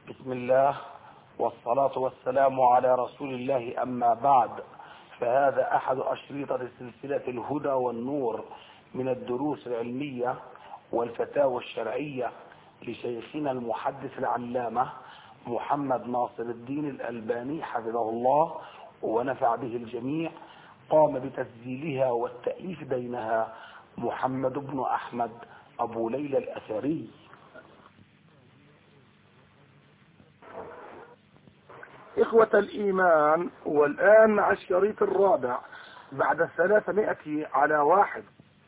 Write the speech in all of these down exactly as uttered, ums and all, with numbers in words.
بسم الله والصلاة والسلام على رسول الله، أما بعد، فهذا أحد أشرطة سلسلة الهدى والنور من الدروس العلمية والفتاوى الشرعية لشيخنا المحدث العلامة محمد ناصر الدين الألباني حفظه الله ونفع به الجميع. قام بتسجيلها والتأليف بينها محمد بن أحمد أبو ليلى الأثري. إخوة الإيمان، والآن مع الشريط الرابع بعد ثلاثمائة على واحد.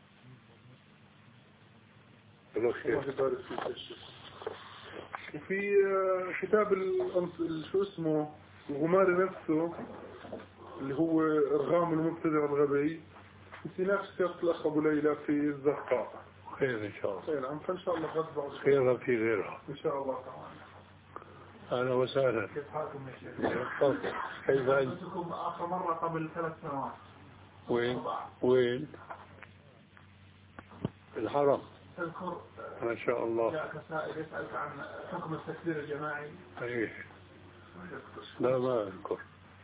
وفي كتاب شو اسمه الغماري نفسه اللي هو إرغام المبتدع الغبي، في نفس كتاب الأخ أبو ليلى في الزرقاء. خير إن شاء الله. خير نعم، فإن شاء الله غد بعد خير في غيرها إن شاء الله تعالى. أهلا وسهلا. كيف حالكم يا شيخ؟ كيف أنت؟ كنتم آخر مرة قبل ثلاث سنوات. وين؟ وين؟ الحرم. اذكر ما شاء الله. جاءك سائل يسألك عن حكم التكبير الجماعي. أيه. لا ما أذكر.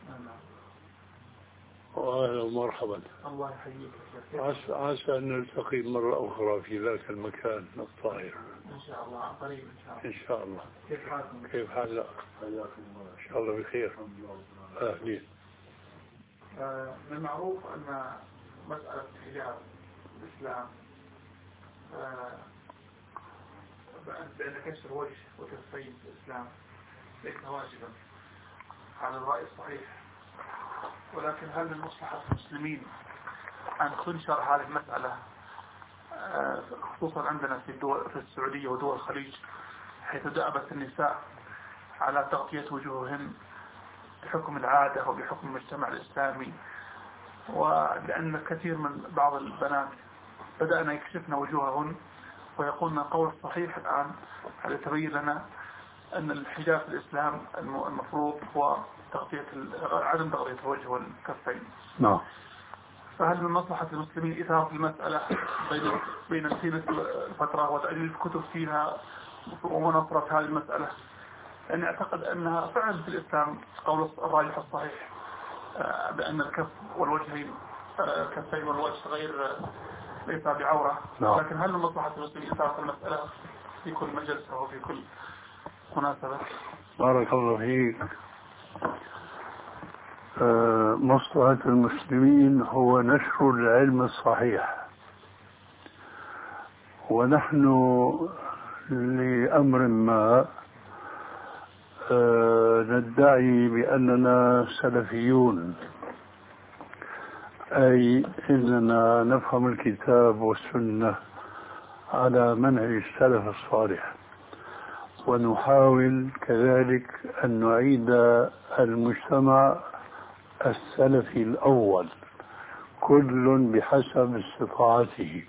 وأهلا ومرحبا. الله يحييك. عسى عسى أن نلتقي مرة أخرى في ذاك المكان الطاهر. إن شاء الله عن قريب إن شاء الله. إن شاء الله. كيف حالكم؟ كيف حالك؟ إن شاء الله بخير. أهلين. آه من المعروف أن مسألة حجاب الإسلام آه بأن كسر الوجه وكفين الإسلام ليس واجبا على الرأي الصحيح، ولكن هل من مصلحة المسلمين أن تنشر هذه المسألة آه خصوصا عندنا في الدول في السعودية ودول الخليج، حيث دأبت النساء على تغطية وجوههن بحكم العادة وبحكم المجتمع الإسلامي، ولأن كثير من بعض البنات بدأنا يكشفن وجوههن ويقولن القول الصحيح الآن هذا تبين لنا أن الحجاب في الإسلام المفروض هو تغطية عدم تغطية الوجه والكفين. نعم. فهل من مصلحة المسلمين إثارة المسألة بين بين سينة الفترة وتأليف كتب فيها ومناصرة هذه المسألة؟ لأن أعتقد أنها فعلا في الإسلام قول الراجح الصحيح بأن الكف والوجهين الكفين والوجه غير ليس بعورة، لكن هل من مصلحة المسلمين إثارة المسألة في كل مجلس أو في كل مناسبة؟ بارك الله فيك. مصلحة المسلمين هو نشر العلم الصحيح، ونحن لأمر ما ندعي بأننا سلفيون، أي إننا نفهم الكتاب والسنة على منهج السلف الصالح، ونحاول كذلك أن نعيد المجتمع السلفي الأول كل بحسب استطاعته.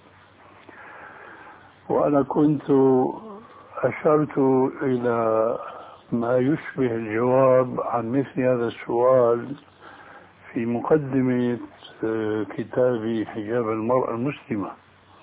وأنا كنت أشرت إلى ما يشبه الجواب عن مثل هذا السؤال في مقدمة كتاب حجاب المرأة المسلمة.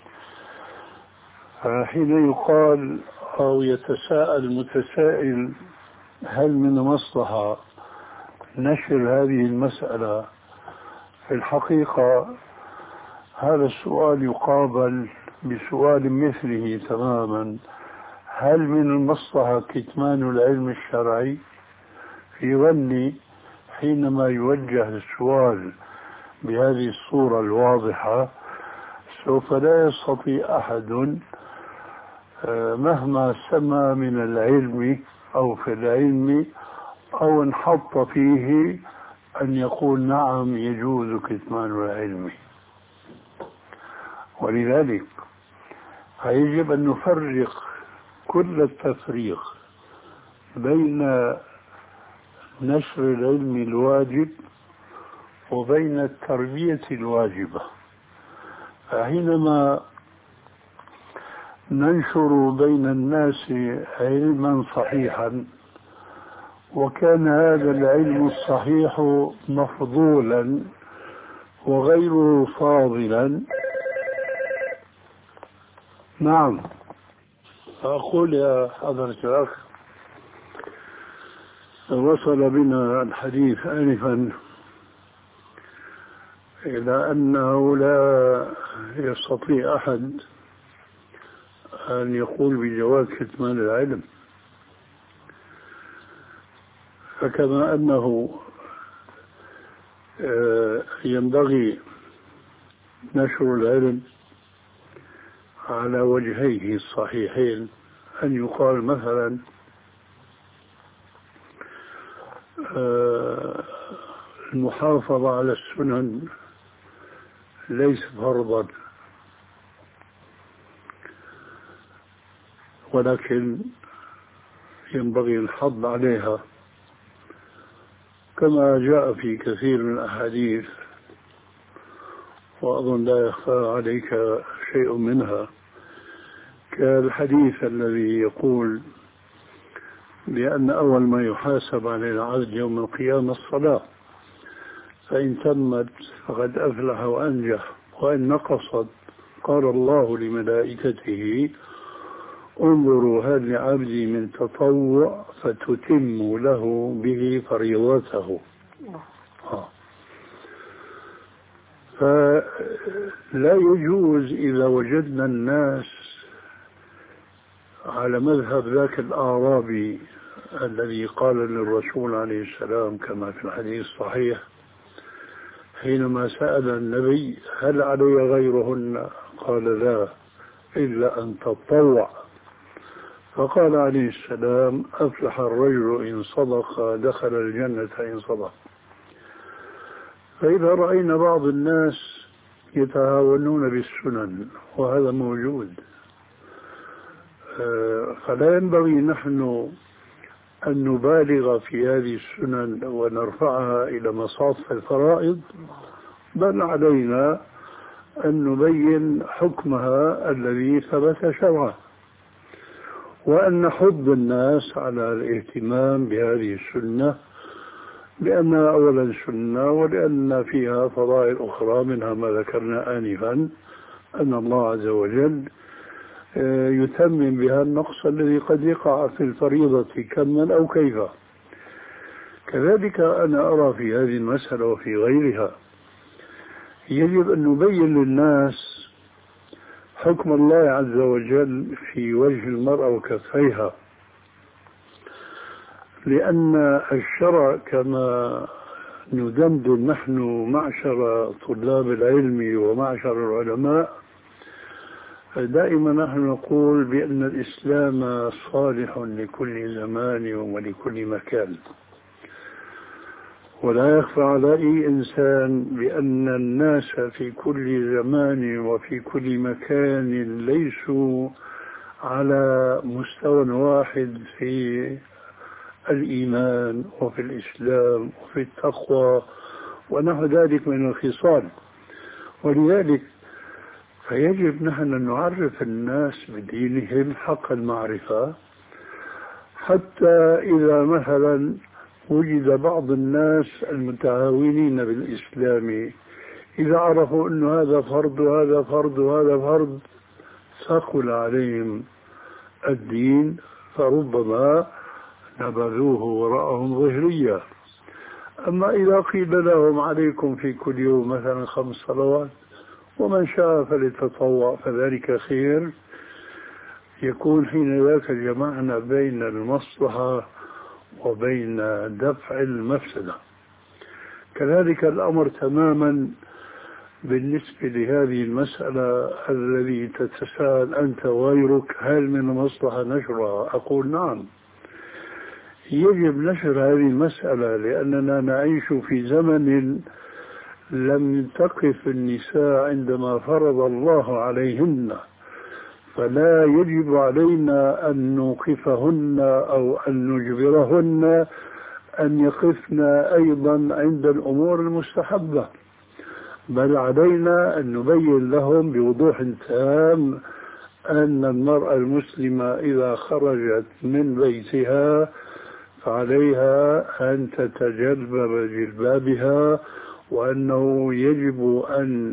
حين يقال أو يتساءل المتسائل هل من مصلحة نشر هذه المسألة، في الحقيقة هذا السؤال يقابل بسؤال مثله تماما: هل من المصلحة كتمان العلم الشرعي؟ في ظني حينما يوجه السؤال بهذه الصورة الواضحة سوف لا يستطيع أحد مهما سمى من العلم أو في العلم أو انحط فيه أن يقول نعم يجوز كتمان العلم. ولذلك يجب أن نفرق كل التفريق بين نشر العلم الواجب وبين التربية الواجبة. فحينما ننشر بين الناس علما صحيحا وكان هذا العلم الصحيح مفضولا وغيره فاضلا، نعم أقول يا حضرة الأخ وصل بنا الحديث آنفا إلى أنه لا يستطيع أحد أن يقول بجواز كتمان العلم، فكما أنه ينبغي نشر العلم على وجهيه الصحيحين، أن يقال مثلا المحافظة على السنن ليس فرضا، ولكن ينبغي الحض عليها، كما جاء في كثير من الأحاديث، وأظن لا يخفى عليك شيء منها، كالحديث الذي يقول بأن أول ما يحاسب على العبد يوم القيامة الصلاة، فإن تمت فقد أفلح وأنجح، وإن نقصت قال الله لملائكته انظروا هل لعبدي من تطوع فتتم له به فريضته. آه. فلا يجوز إذا وجدنا الناس على مذهب ذاك الأعرابي الذي قال للرسول عليه السلام كما في الحديث الصحيح حينما سأل النبي هل علي غيرهن؟ قال لا إلا أن تطوع، فقال عليه السلام أفلح الرجل إن صدق دخل الجنة إن صدق. فإذا رأينا بعض الناس يتهاونون بالسنن وهذا موجود، فلا ينبغي نحن أن نبالغ في هذه السنن ونرفعها إلى مصاف الفرائض، بل علينا أن نبين حكمها الذي ثبت شرعا، وأن نحض الناس على الاهتمام بهذه السنة، لأنها أولا سنة ولأن فيها فضائل أخرى، منها ما ذكرنا آنفا أن الله عز وجل يتمم بها النقص الذي قد يقع في الفريضة كما أو كيف. كذلك أنا أرى في هذه المسألة وفي غيرها يجب أن نبين للناس حكم الله عز وجل في وجه المرأة وكفيها، لأن الشرع كما ندندن نحن معشر طلاب العلم ومعشر العلماء دائما نحن نقول بأن الإسلام صالح لكل زمان ولكل مكان، ولا يخفى على أي إنسان بأن الناس في كل زمان وفي كل مكان ليسوا على مستوى واحد في الإيمان وفي الإسلام وفي التقوى ونحو ذلك من الخصال. ولذلك فيجب نحن أن نعرف الناس بدينهم حق المعرفة، حتى إذا مثلا وجد بعض الناس المتهاونين بالإسلام إذا عرفوا أن هذا فرض وهذا فرض وهذا فرض ثقل عليهم الدين، فربما نبذوه وراءهم ظهريا. أما إذا قيل لهم عليكم في كل يوم مثلا خمس صلوات ومن شاء فليتطوع فذلك خير، يكون حين ذاك جمعنا بين المصلحة وبين دفع المفسدة. كذلك الأمر تماما بالنسبة لهذه المسألة الذي تتساءل أنت وغيرك هل من المصلحة نشرها؟ أقول نعم، يجب نشر هذه المسألة، لأننا نعيش في زمن لم تقف النساء عندما فرض الله عليهن، فلا يجب علينا أن نوقفهن أو أن نجبرهن أن يقفن أيضا عند الأمور المستحبة، بل علينا أن نبين لهم بوضوح تام أن المرأة المسلمة إذا خرجت من بيتها فعليها أن تتجلبب جلبابها، وأنه يجب أن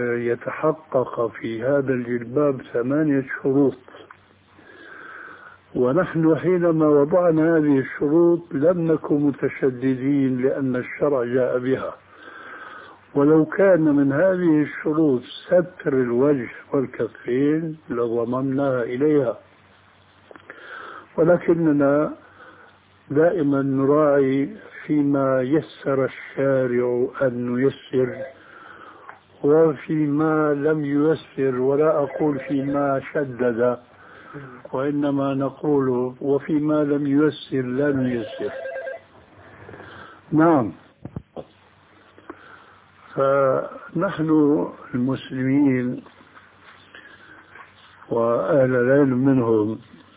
يتحقق في هذا الجلباب ثمانية شروط. ونحن حينما وضعنا هذه الشروط لم نكن متشددين لأن الشرع جاء بها، ولو كان من هذه الشروط ستر الوجه والكفين لضممناها إليها، ولكننا دائما نراعي فيما يسر الشارع أن نيسر، وفيما لم ييسر، ولا أقول فيما شدد، وإنما نقول وفيما لم ييسر لا نيسر. نعم. فنحن المسلمين وأهل العلم منهم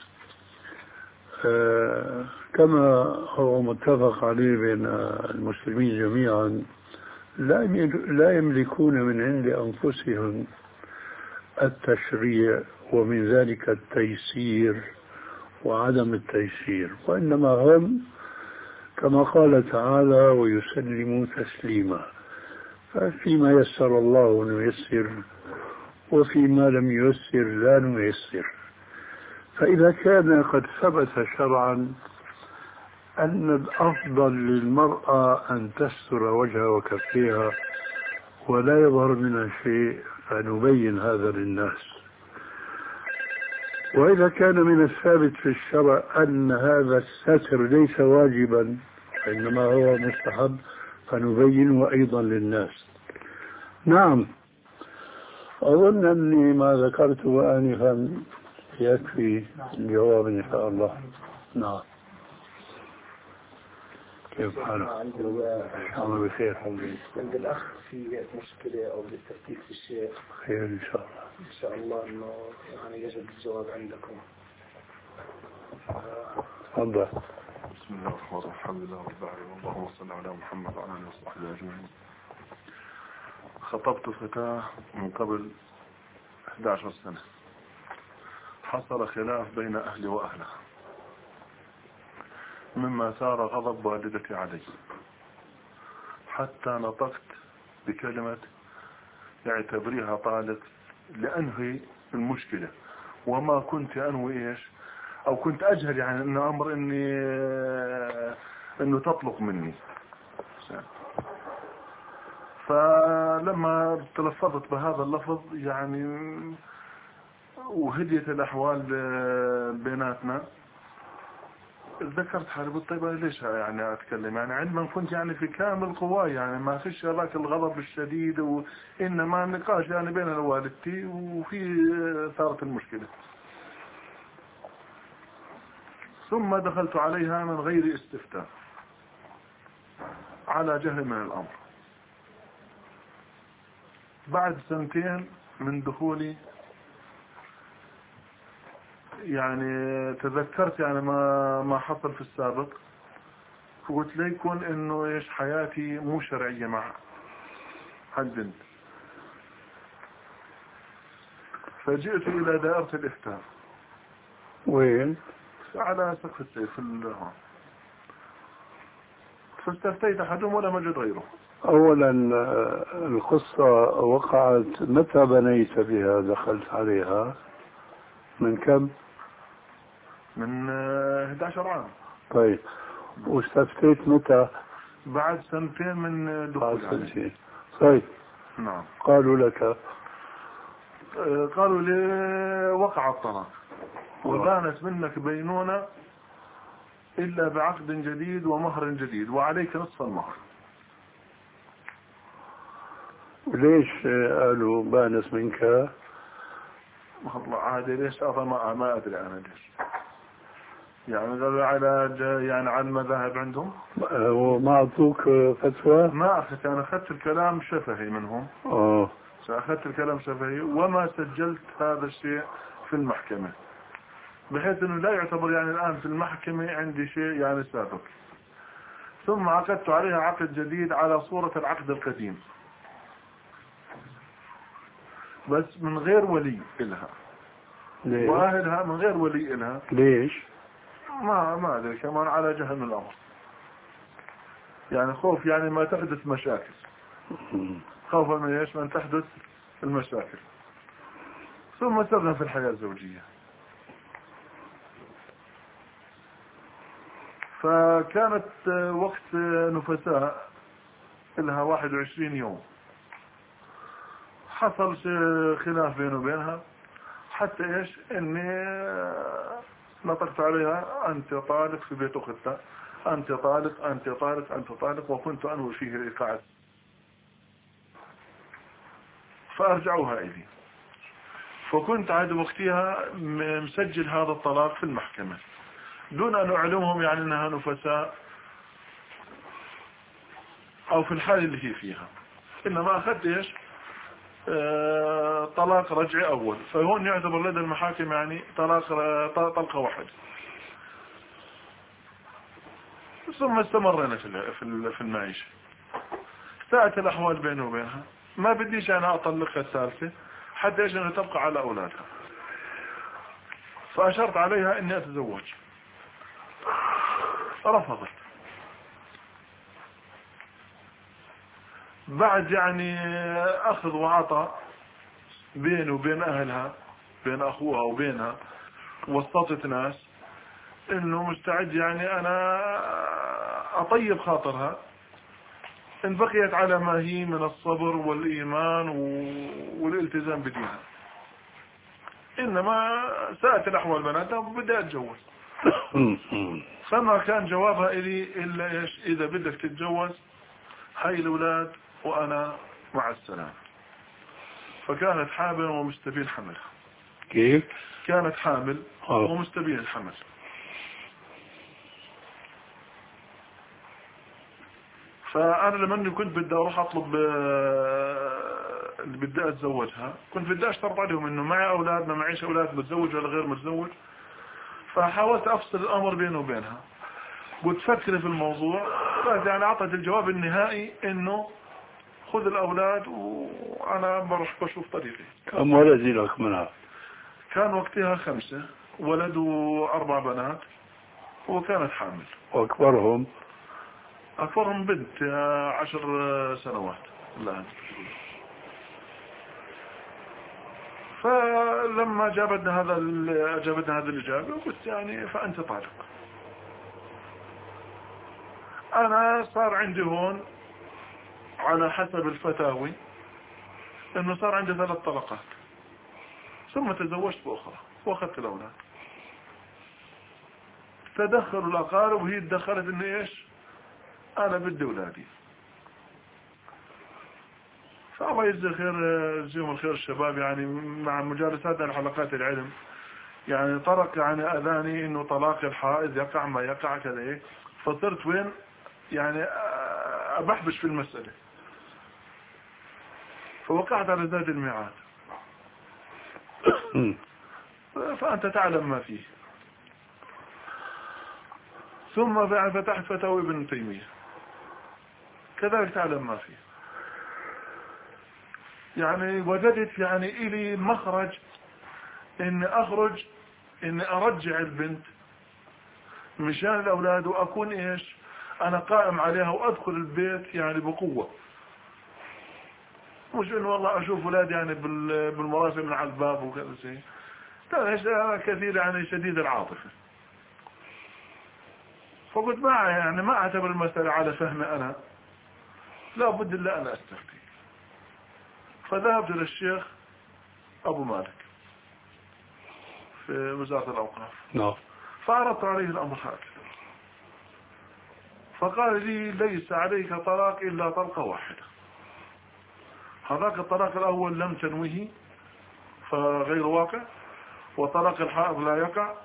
كما هو متفق عليه بين المسلمين جميعا لا يملكون من عند أنفسهم التشريع ومن ذلك التيسير وعدم التيسير، وإنما هم كما قال تعالى ويسلموا تسليما، فيما يسر الله نيسر وفيما لم ييسر لا نيسر. فإذا كان قد ثبت شرعا أن الأفضل للمرأة أن تستر وجهها وكفيها ولا يظهر منها شيء فنبين هذا للناس، وإذا كان من الثابت في الشرع أن هذا الستر ليس واجبا إنما هو مستحب فنبينه أيضا للناس. نعم. أظن أني ما ذكرته آنفا يكفي الجواب إن شاء الله. نعم. كيف حالك؟ إن شاء الله بخير الحمد لله. عند الأخ في مشكلة أو للتفتيش في الشيء. خير إن شاء الله. إن شاء الله إنه يعني يجد الجواب عندكم. تفضل. بسم الله الرحمن الرحيم. الحمد لله رب العالمين، اللهم صل على محمد وعلى آله وصحبه أجمعين. خطبت فتاة من قبل إحدى عشرة سنة، حصل خلاف بين أهلي وأهلها مما ثار غضب والدتي علي، حتى نطقت بكلمة يعتبريها طالق لأنهي المشكلة، وما كنت أنوي إيش أو كنت أجهل يعني إنه أمر إني إنه تطلق مني. فلما تلفظت بهذا اللفظ يعني وهديت الأحوال بيناتنا، ذكرت حالي قلت طيب ليش يعني أتكلم، يعني عندما كنت يعني في كامل قواي، يعني ما فيش ذاك الغضب الشديد، وإنما النقاش يعني بين والدتي وفي ثارت المشكلة. ثم دخلت عليها من غير استفتاء على جهل من الأمر. بعد سنتين من دخولي يعني تذكرت يعني ما ما حصل في السابق، فقلت ليكن انه ايش حياتي مو شرعية مع البنت. فجئت الى دائرة الافتاء. وين؟ على سقف السيف في الهون. فاستفتيت احدهم ولا مجد غيره. اولا القصة وقعت متى بنيت بها؟ دخلت عليها من كم؟ من إحدى عشر عام. طيب، واستفتيت متى؟ بعد سنتين من دخول. بعد سنتين. طيب. نعم. قالوا لك؟ قالوا لي وقع الطلاق وبانت منك بينونة إلا بعقد جديد ومهر جديد وعليك نصف المهر. ليش قالوا بانت منك؟ والله عادي ليش أصلا ما, ما أدري أنا ليش، يعني قالوا على يعني على المذاهب عندهم. وما أعطوك فتوى؟ ما أخذت، أنا أخذت الكلام شفهي منهم. أوه. أخذت الكلام شفهي وما سجلت هذا الشيء في المحكمة، بحيث أنه لا يعتبر يعني الآن في المحكمة عندي شيء يعني سابق. ثم عقدت عليها عقد جديد على صورة العقد القديم، بس من غير ولي إلها. ليش؟ وأهلها من غير ولي إلها. ليش؟ ما ما أدري، كمان على جهل من الأمر، يعني خوف يعني ما تحدث مشاكل، خوفا من ايش؟ من تحدث المشاكل. ثم سرنا في الحياة الزوجية. فكانت وقت نفساء لها واحد وعشرين يوم. حصل خلاف بينه وبينها حتى ايش اني نطقت عليها انت طالق في بيت اختها، انت طالق انت طالق انت طالق، وكنت انوي فيه الايقاع. فارجعوها الي، فكنت عاد وقتها مسجل هذا الطلاق في المحكمة دون ان اعلمهم يعني انها نفساء او في الحال اللي هي فيها، انما اخذت ايش آه طلاق رجعي اول. فهون يعتبر لدى المحاكم يعني طلاق طلقة واحدة. ثم استمرنا في في المعيشة. ساءت الاحوال بيني وبينها، ما بديش انا اطلقها الثالثة حتى ايش انها تبقى على اولادها. فاشرت عليها اني اتزوج، رفضت. بعد يعني اخذ وعطاء بيني وبين اهلها، بين اخوها وبينها، وسطت ناس انه مستعد يعني انا اطيب خاطرها ان بقيت على ما هي من الصبر والايمان والالتزام بدينها. انما ساءت الاحوال بناتها وبدي اتجوز. فما كان جوابها الي الا ايش، اذا بدك تتجوز هاي الاولاد وانا مع السلامة. فكانت حامل ومستبين حملها. كيف؟ كانت حامل أوه. ومستبين الحمل. فانا لما كنت بدي اروح اطلب اللي بدي اتزوجها، كنت بدي اشترط عليهم انه معي اولاد ما معيش اولاد، متزوج ولا غير متزوج. فحاولت افصل الامر بينه وبينها، قلت فكري في الموضوع. بس يعني اعطت الجواب النهائي انه خذ الاولاد وانا بروح بشوف طريقي. كم ولد لك منها؟ كان وقتها خمسة ولد واربع بنات، وكانت حامل. واكبرهم؟ اكبرهم بنت عشر سنوات الان. فلما جابتنا هذا جابتنا هذه الاجابه قلت يعني فانت طالق. انا صار عندي هون على حسب الفتاوي انه صار عندي ثلاث طلقات، ثم تزوجت باخرى واخذت الاولاد. تدخلوا الاقارب وهي تدخلت انه ايش انا بدي اولادي. فالله يجزي خير، يجزيهم الخير الشباب يعني مع مجالساتنا لحلقات العلم يعني طرق يعني اذاني انه طلاق الحائض يقع ما يقع كذا ايه. فصرت وين يعني ابحبش في المسألة، فوقعت على زاد الميعاد. فأنت تعلم ما فيه. ثم فتحت فتاوي ابن تيمية كذلك تعلم ما فيه. يعني وجدت يعني إلي مخرج إني أخرج إني أرجع البنت مشان الأولاد وأكون إيش أنا قائم عليها وأدخل البيت يعني بقوة، مش إنه والله أشوف أولاد يعني بالمراسم من على الباب وكذا شيء. أنا كثير يعني شديد العاطفة. فقلت ما يعني ما أعتبر المسألة على فهمي أنا، لا بد إلا أن أستفتي. فذهبت للشيخ أبو مالك في وزارة الأوقاف. نعم. فعرضت عليه الأمر هكذا، فقال لي ليس عليك طلاق إلا طلقة واحدة. هذاك الطلاق الأول لم تنويه فغير واقع، وطلاق الحائض لا يقع.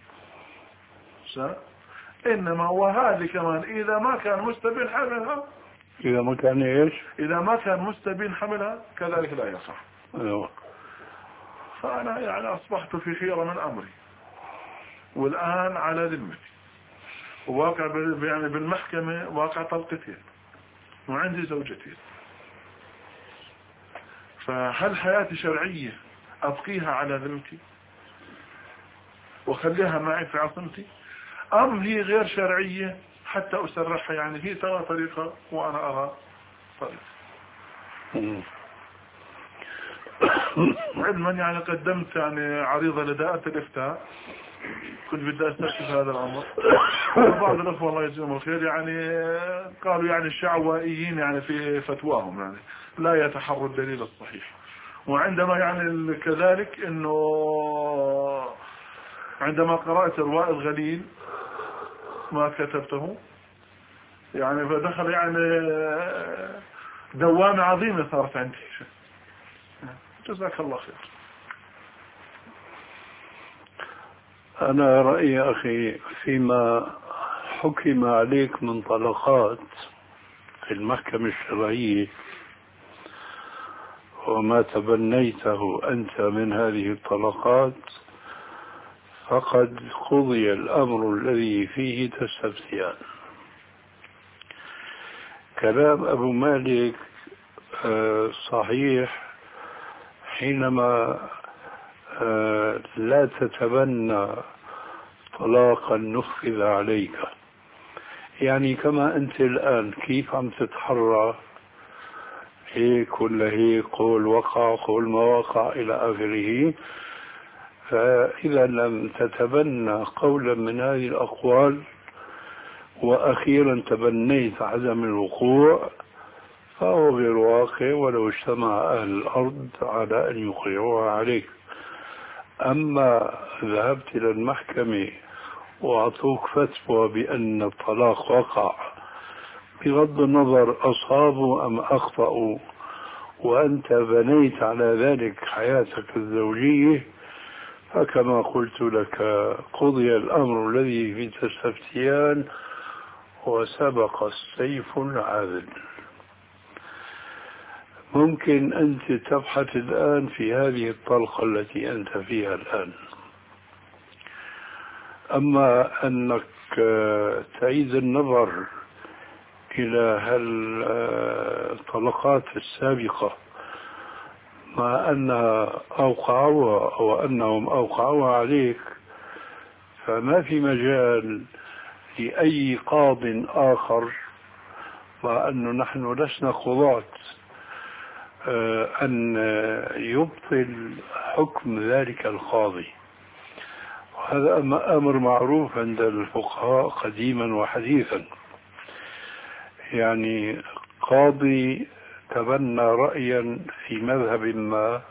إنما وهذه كمان إذا ما كان مستبين حملها، إذا ما كان إيش؟ إذا ما كان مستبين حملها كذلك لا يصح. أيوة. فأنا يعني أصبحت في خيرة من أمري، والآن على ذمتي وواقع يعني بالمحكمة واقع طلقتين وعندي زوجتين. فهل حياتي شرعية أبقيها على ذمتي وخليها معي في عصمتي، أم هي غير شرعية حتى أسرحها؟ يعني هي ترى طريقة وأنا أرى طريقة. علما يعني قدمت يعني عريضة لدائرة الإفتاء كنت بدي استكشف هذا الامر. وبعض الاخوه الله يجزيهم الخير يعني قالوا يعني الشعوائيين يعني في فتواهم يعني لا يتحروا الدليل الصحيح. وعندما يعني كذلك انه عندما قرأت رواء الغليل ما كتبته يعني فدخل يعني دوامة عظيمة صارت عندي. جزاك الله خير. أنا رأيي أخي فيما حكم عليك من طلقات في المحكمة الشرعية وما تبنيته أنت من هذه الطلقات فقد قضي الأمر الذي فيه تستفتيان. كلام أبو مالك صحيح حينما لا تتبنى طلاقا نفذ عليك، يعني كما أنت الآن كيف عم تتحرى هيك ولا هيك، قول وقع قول ما وقع إلى آخره، فإذا لم تتبنى قولا من هذه الأقوال وأخيرا تبنيت عدم الوقوع فهو غير واقع ولو اجتمع أهل الأرض على أن يقرعوها عليك. أما ذهبت إلى المحكمة وأعطوك فتوى بأن الطلاق وقع بغض النظر أصابوا أم أخطأوا وأنت بنيت على ذلك حياتك الزوجية، فكما قلت لك قضي الأمر الذي في تستفتيان وسبق السيف العاذل. ممكن أنت تبحث الآن في هذه الطلقة التي أنت فيها الآن، أما أنك تعيد النظر إلى هالطلقات السابقة مع أنها أوقعوها أو أنهم أوقعوها عليك، فما في مجال لأي قاض آخر، مع أنه نحن لسنا قضاة، أن يبطل حكم ذلك القاضي. وهذا أمر معروف عند الفقهاء قديما وحديثا، يعني قاضي تبنى رأيا في مذهب ما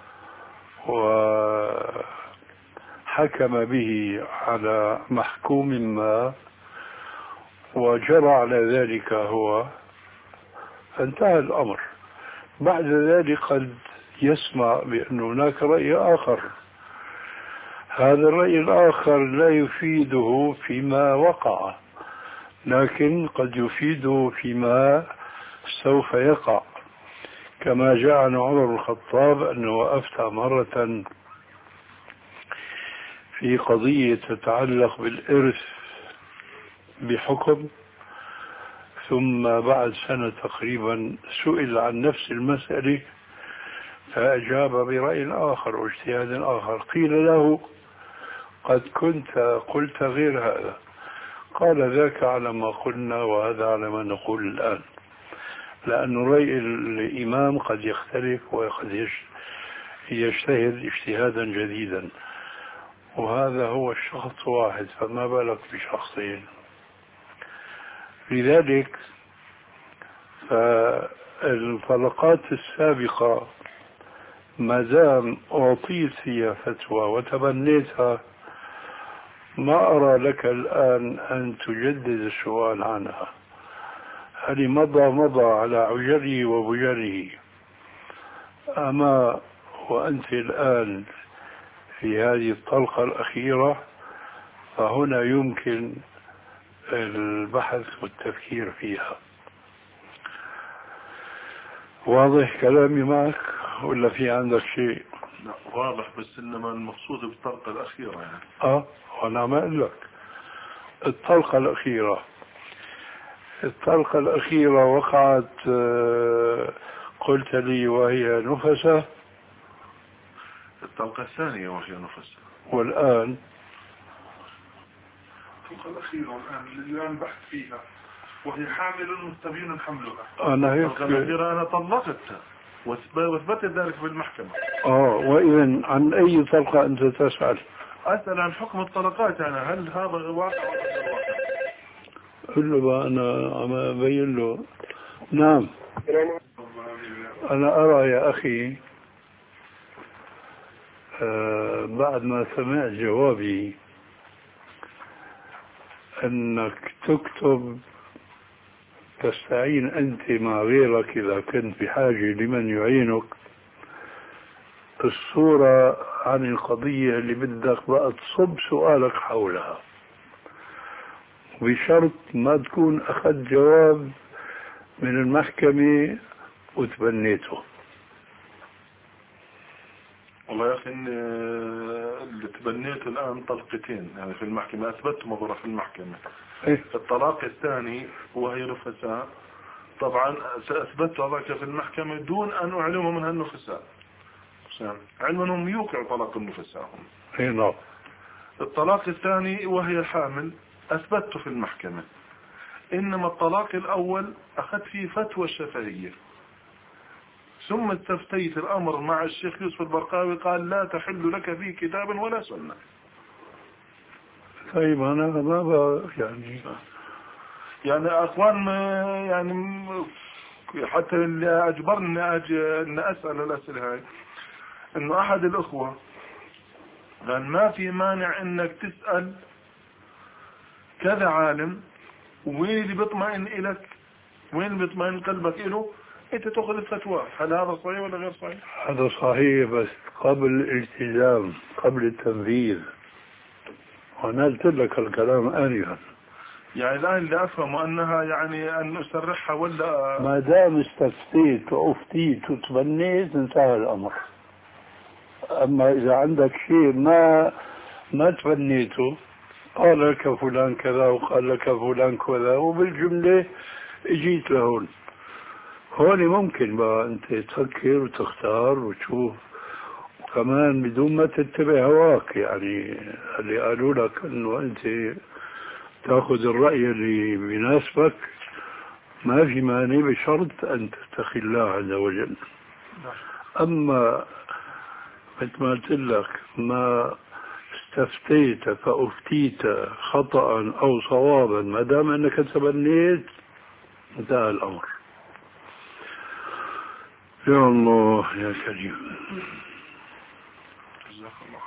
وحكم به على محكوم ما وجرى على ذلك هو، فانتهى الأمر. بعد ذلك قد يسمع بأن هناك رأي آخر، هذا الرأي الآخر لا يفيده فيما وقع لكن قد يفيده فيما سوف يقع، كما جاء عن عمر بن الخطاب أنه أفتى مرة في قضية تتعلق بالإرث بحكم، ثم بعد سنة تقريبا سئل عن نفس المسألة فأجاب برأي آخر واجتهاد آخر. قيل له قد كنت قلت غير هذا، قال ذاك على ما قلنا وهذا على ما نقول الآن، لأن رأي الإمام قد يختلف وقد يجتهد اجتهادا جديدا، وهذا هو الشخص واحد فما بالك بشخصين. لذلك فالطلقات السابقة ما دام أعطيت فيها فتوى وتبنيتها ما أرى لك الآن أن تجدد السؤال عنها. هل مضى مضى على عجره وبجره، أما وأنت الآن في هذه الطلقة الأخيرة فهنا يمكن البحث والتفكير فيها. واضح كلامي معك ولا في عندك شيء؟ لا واضح، بس إنما المقصود بالطلقة الأخيرة يعني. آه وأنا ما أقول لك الطلقة الأخيرة. الطلقة الأخيرة وقعت قلت لي وهي نفسة، الطلقة الثانية وهي نفسة، والآن الطلقة الأخيرة الآن اللي الآن بحث فيها وهي حامل مستبين حملها. أنا هيك الطلقة الأخيرة أنا طلقتها وثبتت ذلك بالمحكمة. آه وإذن عن أي طلقة أنت تسأل؟ أسأل عن حكم الطلقات، يعني هل هذا واقع؟ قل له بقى أنا عم أبين له. نعم، أنا أرى يا أخي آه بعد ما سمعت جوابي أنك تكتب تستعين أنت مع غيرك إذا كنت بحاجة لمن يعينك الصورة عن القضية اللي بدك بقى تصب سؤالك حولها، بشرط ما تكون أخذت جواب من المحكمة وتبنيته. والله يا أخي إن اللي تبنيته الآن طلقتين يعني في المحكمة، أثبت مضرة في المحكمة. إيه؟ الطلاق الثاني وهي نفساء، طبعا سأثبت ذلك في المحكمة دون أن أعلمه منها النفساء، علما أنهم يوقعوا طلاق النفساء. إيه نعم. الطلاق الثاني وهي حامل أثبته في المحكمة، إنما الطلاق الأول أخذ فيه فتوى الشافعية، ثم استفتيت الأمر مع الشيخ يوسف البرقاوي قال لا تحل لك فيه كتابا ولا سنة. طيب أنا ما بقى يعني يعني أخوان يعني حتى اللي أجبرني أن أسأل الأسئلة هاي إنه أحد الأخوة قال ما في مانع إنك تسأل كذا عالم، وين اللي بيطمئن إلك وين اللي بيطمئن قلبك إله أنت تأخذ الفتوى. هل هذا صحيح ولا غير صحيح؟ هذا صحيح، بس قبل الالتزام، قبل التنفيذ. وأنا قلت لك الكلام آنفا. يعني الآن اللي أفهمه أنها يعني أن أسرحها ولا ما دام استفتيت وأفتيت وتبنيت انتهى الأمر. أما إذا عندك شيء ما ما تبنيته، قال لك فلان كذا وقال لك فلان كذا وبالجملة اجيت لهون، هون ممكن بقى أنت تفكر وتختار وتشوف، وكمان بدون ما تتبع هواك. يعني اللي قالوا لك أنه أنت تأخذ الرأي اللي بيناسبك ما في مانع، بشرط أن تتقي الله عز وجل. أما مثل ما قلت لك ما استفتيت فأفتيت خطأ أو صوابا، ما دام أنك تبنيت انتهى الأمر. يا الله يا كريم. جزاك الله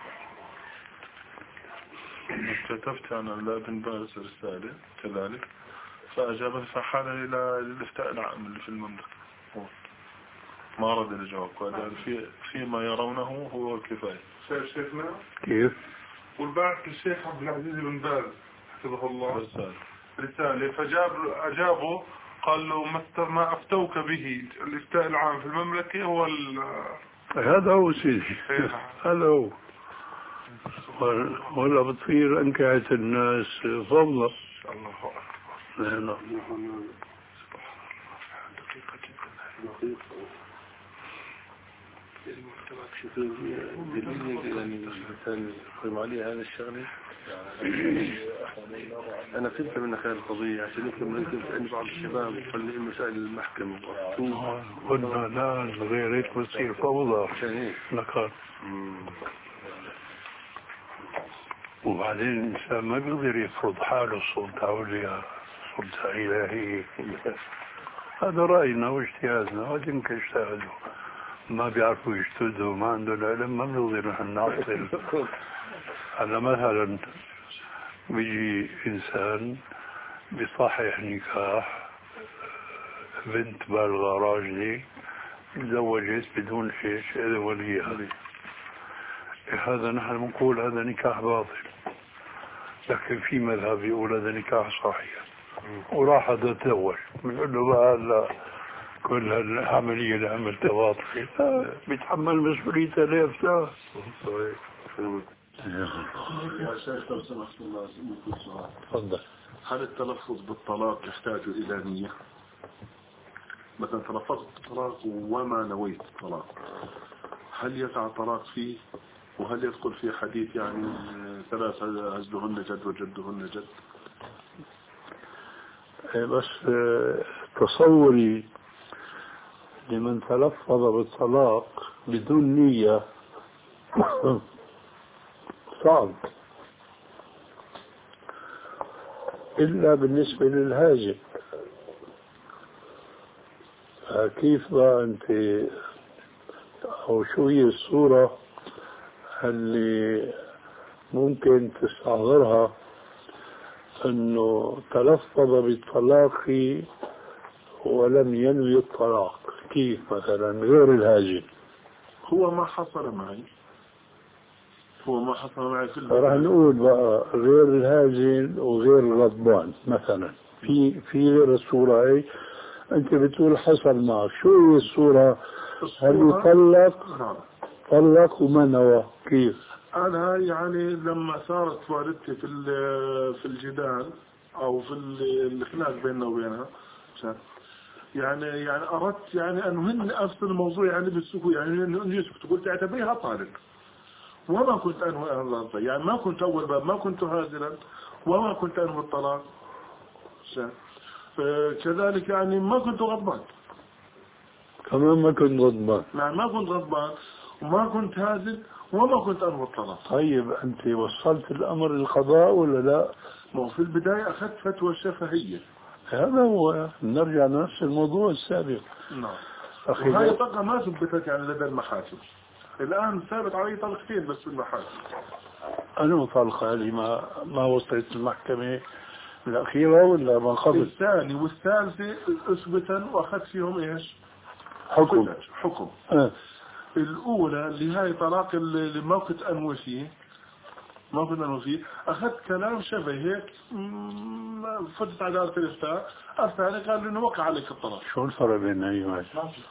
خير. كتبت أنا لابن باز رسالة كذلك فأجابت فحال إلى الافتاء العام اللي في المملكة، ما رد الجواب، قال في فيما يرونه هو الكفاية. شيخنا كيف؟ والبعث الشيخ عبد العزيز بن باز حفظه الله رسالة رسالة فجاب أجابه قال له ما أفتوك به الافتاء العام في المملكة هو هذا هو سيدي، هذا هو. ولا بتصير أنكعة الناس فضلا. الله أكبر. لا لا. يقيم عليه هذا الشغله. انا فهمت منك هذه القضيه عشان يمكن ممكن عند بعض الشباب قال لي مسائل المحكمه قلنا لا غير هيك بتصير فوضى. عشان هيك لقد وبعدين الإنسان ما بيقدر يفرض حاله سلطة عليا سلطة إلهية. هذا رأينا واجتهادنا، وبعدين كاجتهدوا ما بيعرفوا يجتهدوا ما عندهم العلم ما بنقدر نحن نعطل. هذا مثلا بيجي إنسان بصحيح نكاح بنت بالغة راجلة تزوجت بدون شيء إذا وليها، هذا نحن بنقول هذا نكاح باطل، لكن في مذهب يقول هذا نكاح صحيح وراح هذا تزوج، بنقول له بقى هلا كل هالعملية اللي عملتها باطلة بيتحمل مسؤوليتها ليه فتاة. يا شيخ لو سمحت الله اسالك سؤال. تفضل. هل التلفظ بالطلاق يحتاج إلى نية؟ مثلا تلفظت بالطلاق وما نويت الطلاق، هل يقع طلاق فيه؟ وهل يدخل في حديث يعني ثلاث هزلهن جد وجدهن جد؟ بس تصوري لمن تلفظ بالطلاق بدون نية صعب، إلا بالنسبة للهاجم. كيف بقى أنت أو شو هي الصورة اللي ممكن تستحضرها أنه تلفظ بالطلاق ولم ينوي الطلاق؟ كيف مثلا غير الهاجم؟ هو ما حصل معي هو ما حصل معي في راح نقول بقى غير الهاجم وغير الغضبان مثلا، في في غير الصورة هي أنت بتقول حصل معك، شو هي الصورة؟ هل يطلق طلق وما نوى؟ كيف؟ أنا يعني لما صارت والدتي في في الجدال أو في الخلاف بيننا وبينها، يعني يعني أردت يعني أن هن أفصل الموضوع يعني بالسكوت، يعني أن يسكت، قلت اعتبريها طارق، وما كنت أنوي الغلطة، يعني ما كنت أول باب، ما كنت هازلا، وما كنت أنوي الطلاق. كذلك يعني ما كنت غضبان، كمان ما كنت غضبان، يعني ما كنت غضبان وما كنت هازل وما كنت أنوي الطلاق. طيب أنت وصلت الأمر للقضاء ولا لا؟ ما هو في البداية أخذت فتوى الشفهية، هذا هو، نرجع لنفس الموضوع السابق. نعم. أخي وهي طلقة ما ثبتت يعني لدى المحاكم، الآن ثابت علي طلقتين بس في المحاكم. أنا طلقة هذه ما ما وصلت المحكمة الأخيرة ولا ما قبل؟ الثاني والثالثة أثبتا وأخذت فيهم إيش؟ حكم حكم أه. الأولى اللي هاي طلاق اللي ما كنت أنوي فيه ما كنت أنوي فيه أخذت كلام شبه هيك، فتت على دارة الإفتاء، الثاني قال إنه وقع عليك الطلاق. شو الفرق بين أيها؟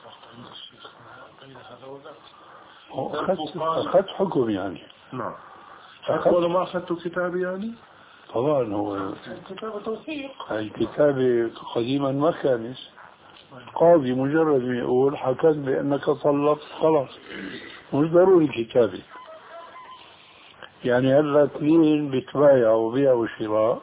أخذت أخذت حكم يعني. نعم. حتى ولو ما أخذت كتابي يعني؟ طبعا هو كتابة توثيق. هاي كتابة قديما ما كانت، قاضي مجرد ما يقول حكت بأنك طلقت خلاص، مش ضروري كتابة. يعني هلا اثنين بيتبايعوا بيع وشراء،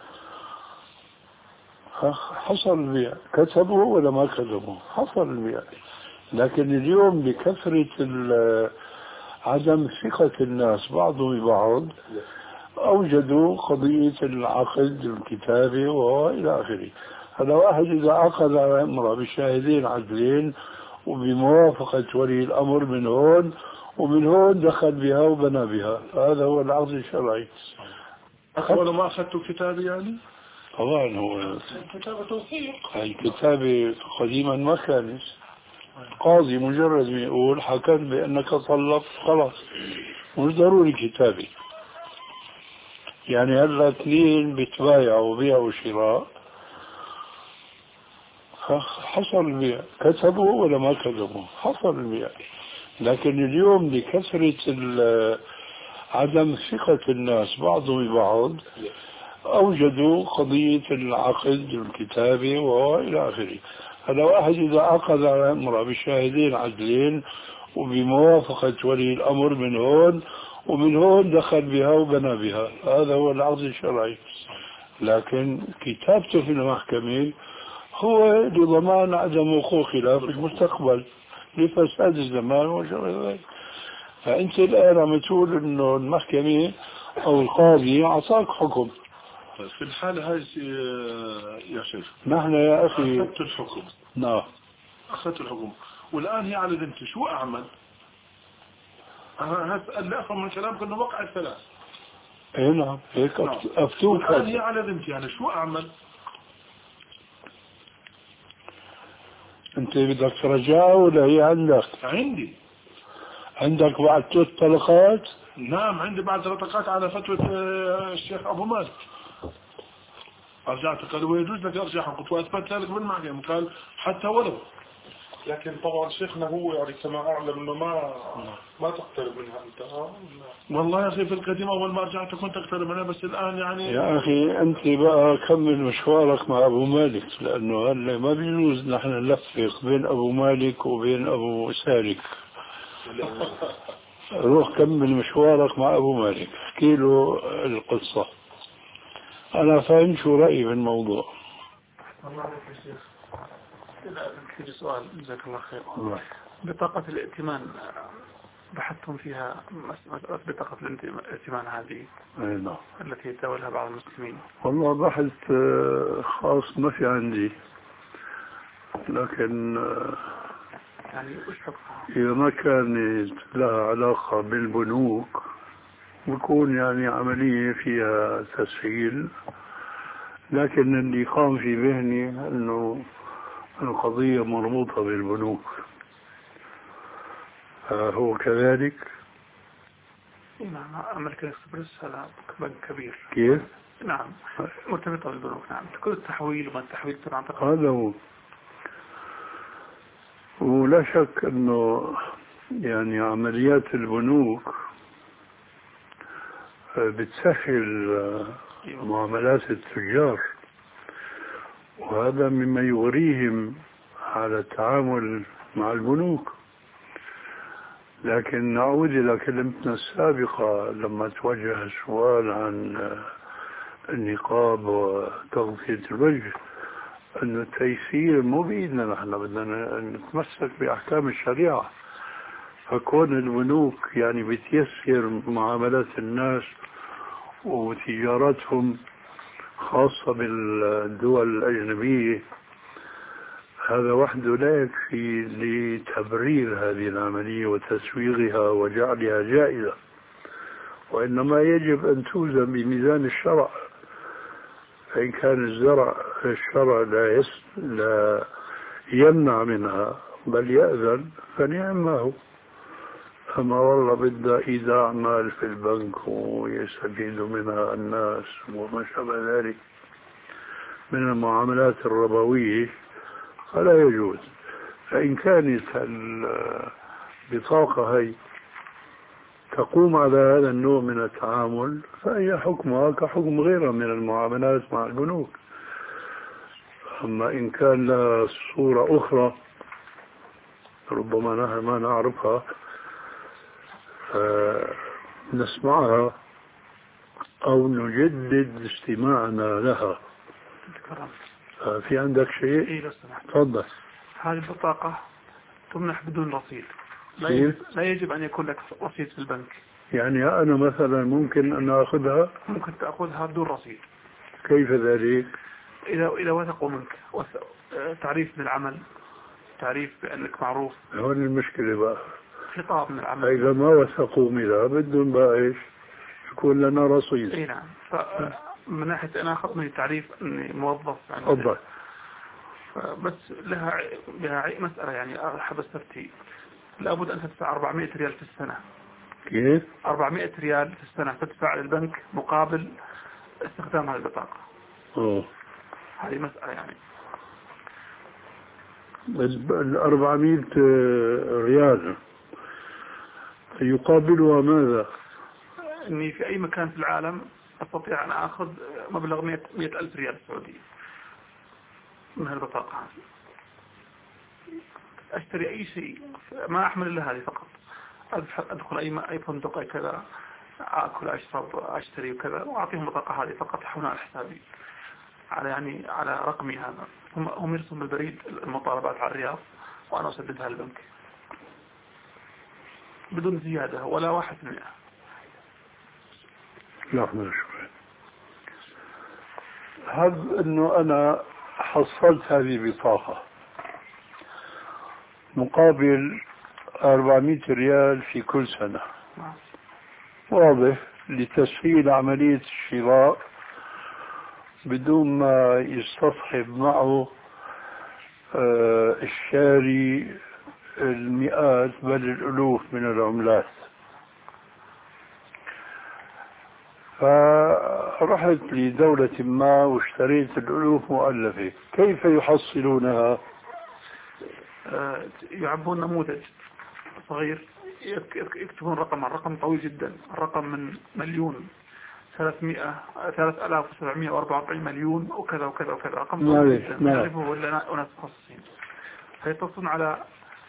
حصل البيع، كتبوا ولا ما كتبوا حصل البيع. لكن اليوم بكثرة عدم ثقة الناس بعضهم ببعض أوجدوا قضية العقد الكتابة وإلى آخره. هذا واحد إذا عقد على امرأة بشاهدين عدلين وبموافقة ولي الأمر من هون ومن هون دخل بها وبنى بها، هذا هو العقد الشرعي. أخذ ما أخذت كتابي يعني؟ طبعا هو كتابة توثيق. هاي كتابة قديما ما كانت، قاضي مجرد ما يقول حكت بأنك طلقت خلاص، مش ضروري كتابة. يعني هلا اثنين بيتبايعوا بيع وشراء، حصل البيع، كتبوا ولا ما كتبوا حصل البيع. لكن اليوم لكثرة عدم ثقة الناس بعضهم ببعض أوجدوا قضية العقد الكتابة وإلى آخره. هذا واحد إذا عقد على امرأة بشاهدين عدلين وبموافقة ولي الأمر من هون ومن هون دخل بها وبنى بها، هذا هو العقد الشرعي. لكن كتابته في المحكمة هو لضمان عدم وقوع خلاف في المستقبل لفساد الزمان وشغل ذلك. فأنت الآن عم تقول إنه المحكمة أو القاضي أعطاك حكم. في الحالة هاي يا شيخ نحن يا أخي أخذت الحكم. نعم أخذت الحكم والآن هي على ذمتي، شو أعمل؟ أنا اللي أفهم من كلامك إنه وقع الثلاث. إيه نعم هيك نعم. أفتوك. والآن هي على ذمتي، يعني شو أعمل؟ أنت بدك ترجعها ولا هي عندك؟ عندي. عندك بعد ثلاث طلقات؟ نعم عندي بعد ثلاث طلقات على فتوى الشيخ أبو مالك. رجعت قال ويجوز لك أرجع قلت وأثبت ذلك بالمحكمة، قال حتى ولو. لكن طبعا شيخنا هو يعني كما أعلم إنه ما ما تقترب منها أنت. والله يا أخي في القديم أول ما رجعت كنت أقترب منها، بس الآن يعني يا أخي أنت بقى كمل مشوارك مع أبو مالك، لأنه هلا ما بيجوز نحن نلفق بين أبو مالك وبين أبو سالك. روح كمل مشوارك مع أبو مالك، احكي له القصة، أنا فاهم شو رأيي بالموضوع. الله عليك يا شيخ. كده في سؤال جزاك الله خير. بطاقة الائتمان بحثتم فيها مسألة بطاقة الائتمان هذه أي نعم. التي يتداولها بعض المسلمين؟ والله بحث خاص ما في عندي، لكن يعني وش حكمها؟ إذا ما كانت لها علاقة بالبنوك بكون يعني عملية فيها تسهيل، لكن اللي قام في ذهني أنه القضية مربوطة بالبنوك. هو كذلك؟ نعم، أمريكان إكسبرس هذا بنك كبير. كيف؟ نعم مرتبطة بالبنوك. نعم كل التحويل وما التحويل طبعا. هذا هو. ولا شك أنه يعني عمليات البنوك بتسهل معاملات التجار، وهذا مما يغريهم على التعامل مع البنوك. لكن نعود إلى كلمتنا السابقة لما توجه السؤال عن النقاب وتغطية الوجه، أن التيسير مو بإيدنا، نحن بدنا نتمسك بأحكام الشريعة. فكون البنوك يعني بتيسر معاملات الناس وتجارتهم خاصة بالدول الأجنبية، هذا وحده لا يكفي لتبرير هذه العملية وتسويغها وجعلها جائزة، وإنما يجب أن توزن بميزان الشرع. فإن كان الزرع الشرع لا, يس لا يمنع منها بل يأذن فنعم ما هو. أما والله بدها إيداع مال في البنك ويستفيد منها الناس وما شابه ذلك من المعاملات الربوية فلا يجوز. فإن كانت البطاقة هي تقوم على هذا النوع من التعامل فهي حكمها كحكم غيرها من المعاملات مع البنوك. أما إن كان لها صورة أخرى ربما نحن ما نعرفها نسمعها أو نجدد استماعنا لها. في عندك شيء؟ إيه لو سمحت. تفضل. هذه البطاقة تمنح بدون رصيد، لا يجب, لا يجب أن يكون لك رصيد في البنك. يعني أنا مثلا ممكن أن أخذها؟ ممكن تأخذها بدون رصيد. كيف ذلك؟ إذا إذا وثقوا منك تعريف من العمل، تعريف بأنك معروف. هون المشكلة بقى، خطاب من العمل. إذا ما وثقوا منها بدهم بقى إيش؟ يكون لنا رصيد. إيه نعم. من ناحية أنا أخذني تعريف أني موظف يعني. تفضل. بس لها لها مسألة يعني أحب استفتي، لابد أن تدفع أربعمائة ريال في السنة. كيف؟ أربعمائة ريال في السنة تدفع للبنك مقابل استخدام هذه البطاقة. أوه. هذه مسألة يعني. ال أربعمائة ريال يقابلها ماذا؟ إني في أي مكان في العالم أستطيع أن أخذ مبلغ مئة ألف ريال سعودي من البطاقة هذه. أشتري أي شيء، ما أحمل إلا هذه فقط. أدخل أي أي فندق أي كذا، أكل أشرب أشتري وكذا، وأعطيهم البطاقة هذه فقط يحولونها على حسابي على يعني على رقمي هذا. هم هم يرسلون بالبريد المطالبات على الرياض وأنا أسددها للبنك بدون زيادة ولا واحد في المئة. لحظة شوي. هذا إنه أنا حصلت هذه البطاقة مقابل أربعمائة ريال في كل سنة، واضح، لتسهيل عملية الشراء بدون ما يستصحب معه آه الشاري المئات بل الألوف من العملات. فرحت لدولة ما واشتريت الألوف مؤلفة، كيف يحصلونها؟ آه يعبون نموذج صغير يكتبون رقم، الرقم طويل جدا، الرقم من مليون ثلاثمائة ثلاثة آلاف وسبعمائة وأربعة وأربعين مليون وكذا وكذا وكذا، رقم طويل جدا ما يعرفه إلا أناس متخصصين. فيتصلون على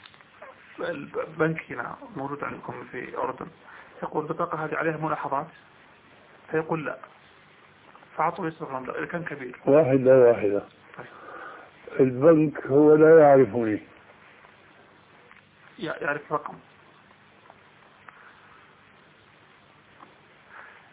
البنك هنا موجود عندكم في الأردن، يقول البطاقة هذه عليها ملاحظات، فيقول لا، فعطوا يصرف المبلغ إذا كان كبير. واحدة واحدة. البنك هو لا يعرفني، يعرف رقم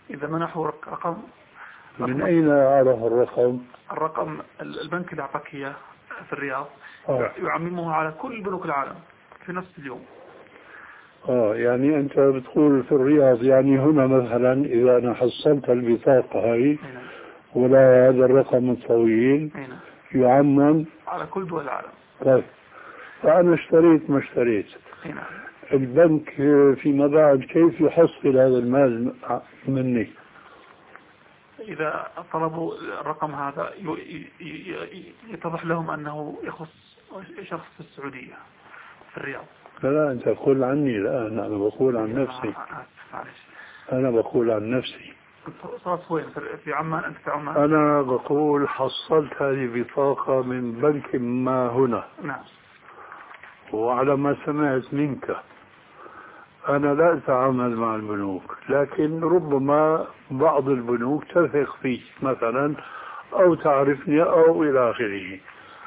إذا منحوا رقم من أين عرف الرقم؟ الرقم البنك اللي أعطاك إياه في الرياض آه. يعممه على كل بنوك العالم في نفس اليوم. آه يعني أنت بتقول في الرياض، يعني هنا مثلا إذا أنا حصلت البطاقة هاي ولا هذا الرقم الطويل هنا. يعمم على كل دول العالم. طيب فأنا اشتريت ما اشتريت هنا. البنك فيما بعد كيف يحصل هذا المال مني؟ إذا طلبوا الرقم هذا يتضح لهم أنه يخص شخص في السعودية في الرياض. لا لا أنت تقول عني الآن، أنا بقول عن نفسي. أنا بقول عن نفسي. صارت وين في عمان؟ أنت في عمان؟ أنا بقول حصلت هذه بطاقة من بنك ما هنا. نعم. وعلى ما سمعت منك أنا لا أتعامل مع البنوك، لكن ربما بعض البنوك تثق فيه مثلا أو تعرفني أو إلى آخره،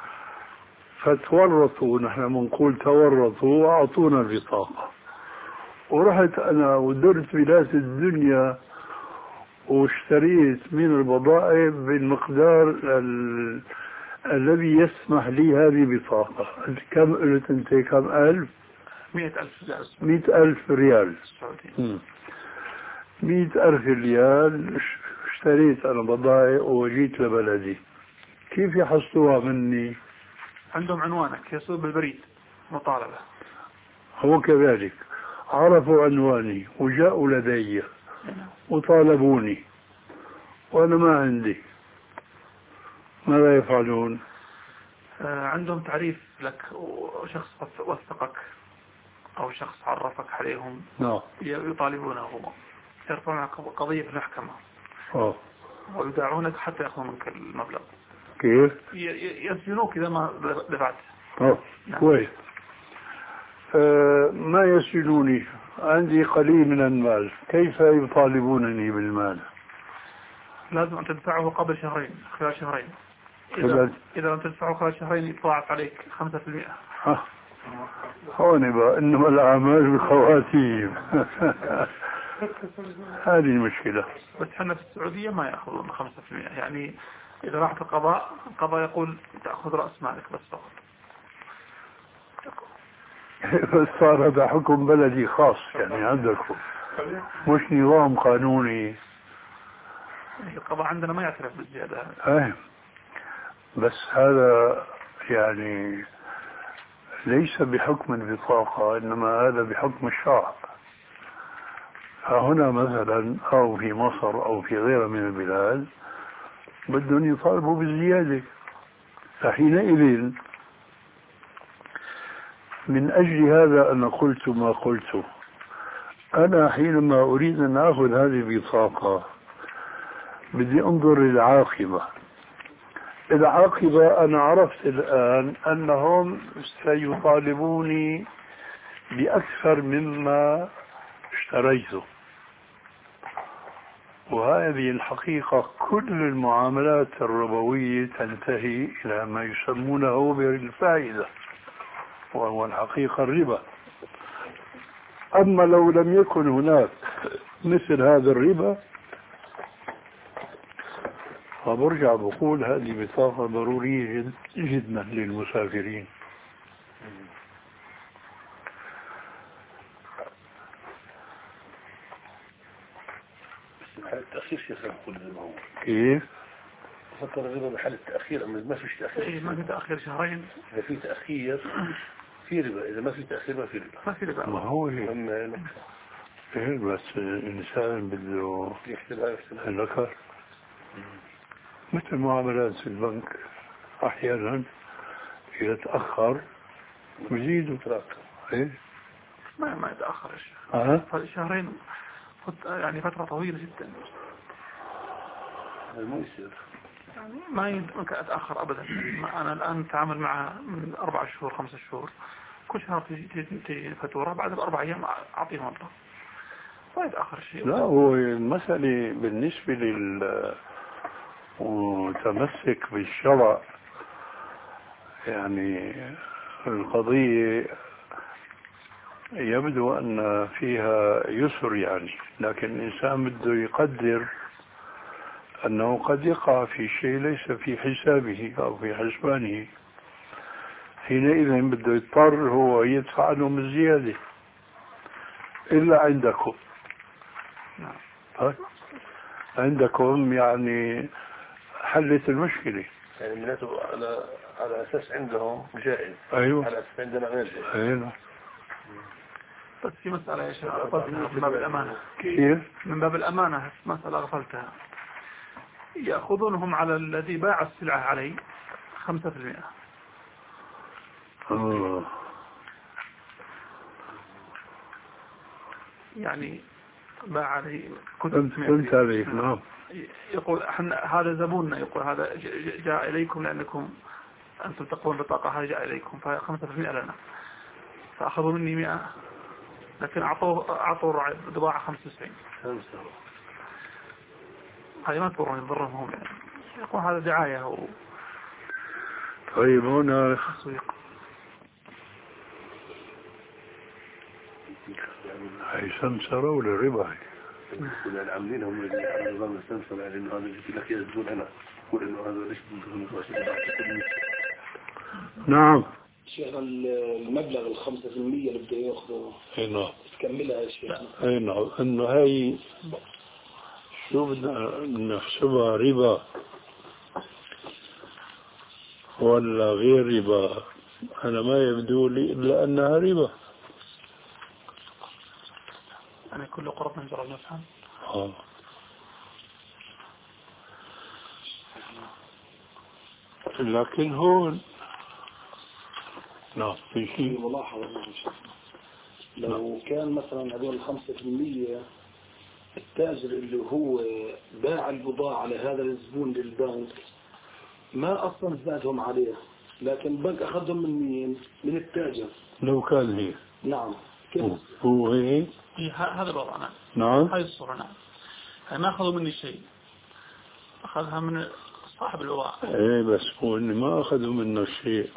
فتورطوا، نحن بنقول تورطوا وأعطونا البطاقة، ورحت أنا ودرت بلاد الدنيا واشتريت من البضائع بالمقدار ال... الذي يسمح لي هذه بطاقة. كم قلت أنت؟ كم ألف؟ مئة ألف ريال. مئة ألف ريال. مئة ألف ريال اشتريت أنا بضائع وجيت لبلدي، كيف يحصلوها مني؟ عندهم عنوانك يصير بالبريد مطالبة. هو كذلك عرفوا عنواني وجاءوا لدي وطالبوني وأنا ما عندي، ماذا يفعلون؟ عندهم تعريف لك وشخص وثقك أو شخص عرفك عليهم. نعم. يطالبونه، يرفعون قضية في المحكمة. أوه. ويدعونك حتى يأخذوا منك المبلغ. كيف؟ يسجنوك إذا ما دفعت. أوه. نعم. كويس. أه ما يسجنوني، عندي قليل من المال، كيف يطالبونني بالمال؟ لازم أن تدفعه قبل شهرين، خلال شهرين. إذا, إذا لم تدفعه خلال شهرين يتضاعف عليك خمسة في المئة. هون بقى إنما الأعمال بالخواتيم. هذه المشكلة. بس احنا في السعودية ما يأخذون خمسة في المئة، يعني إذا راحت القضاء القضاء يقول تأخذ رأس مالك بس فقط. بس صار هذا حكم بلدي خاص يعني عندكم، مش نظام قانوني. القضاء عندنا ما يعترف بالزيادة. ايه بس هذا يعني ليس بحكم البطاقة، إنما هذا بحكم الشرع. فهنا مثلا أو في مصر أو في غيرها من البلاد بدهم يطالبوا بالزيادة، فحينئذ من أجل هذا أنا قلت ما قلت. أنا حينما أريد أن أخذ هذه البطاقة بدي أنظر للعاقبة. العاقبة أنا عرفت الآن أنهم سيطالبوني بأكثر مما اشتريته، وهذه الحقيقة كل المعاملات الربوية تنتهي إلى ما يسمونه بالفائدة، وهو الحقيقة الربا. أما لو لم يكن هناك مثل هذا الربا فبرجع بقول هذه بطاقة ضرورية جد جدا للمسافرين. بحال التأخير شيخ كل ما هو كيف؟ فكر الربا بحال التأخير، أما ما فيش تأخير. إيه ما في تأخير شهرين. إذا في تأخير في ربا، إذا ما في تأخير ما في ربا. ما في ربا. ما هو هيك. أما إيه بس الإنسان بده يحسبها يحسبها الذكر مثل معاملات في البنك أحيانا إذا تأخر بزيدوا تراكم. إيه ما ما يتأخر أه؟ شهرين يعني فترة طويلة جدا. مو يصير يعني ما يمكن أتأخر أبدا. أنا الآن أتعامل مع من أربع شهور خمسة شهور، كل شهر تجي تجي فاتورة، بعد الأربع أيام أعطيهم مبلغ، ما يتأخر شيء. لا هو المسألة بالنسبة لل متمسك بالشرع يعني القضية يبدو أن فيها يسر يعني، لكن الإنسان بده يقدر أنه قد يقع في شيء ليس في حسابه أو في حسبانه، حينئذ بده يضطر هو يدفع عنهم الزيادة إلا عندكم. عندكم يعني حلت المشكلة، يعني معناته على على أساس عندهم جائز. أيوة. على أساس عندنا غير جائز. أيوة. بس في مسألة يا شيخ غفلتها من باب الأمانة. كيف؟ من باب الأمانة مسألة غفلتها. يأخذونهم على الذي باع السلعة عليه خمسة في المئة. آه. يعني باع عليه كنت كنت عليه. نعم. يقول احنا هذا زبوننا، يقول هذا جاء إليكم لأنكم أنتم تقوون بطاقة، هذا جاء إليكم فخمسة في المئة لنا، فأخذوا مني مئة لكن أعطوه أعطوا بضاعة خمسة وتسعين. هذه ما تضرهم يضرهم هم يعني. يقول هذا دعاية و... طيب هنا تسويق. هي سمسرة ولا ربا؟ كنا العاملين هم اللي على نظام السمسرة، يعني إنه هذا اللي لك يزبون أنا يقول إنه هذا ليش نعم. شيخ المبلغ الخمسة في المية اللي بده ياخذه نعم تكملها يا شيخ. اي نعم. انه هاي شو بدنا نحسبها، ربا ولا غير ربا؟ انا ما يبدو لي الا انها ربا. أنا كل قرب نجرب نفهم. اه لكن هون نعم في شيء ملاحظة. لو كان مثلا هذول الخمسة في المية التاجر اللي هو باع البضاعة على هذا الزبون للبنك ما أصلا زادهم عليه، لكن البنك أخذهم من مين؟ من التاجر. لو كان هي. نعم. كيف؟ هو هي. هذا الوضع. نعم. نعم. هاي الصورة. نعم. هاي ما أخذوا مني شيء، أخذها من صاحب البضاعة. ايه بس هو إني ما أخذوا منه شيء.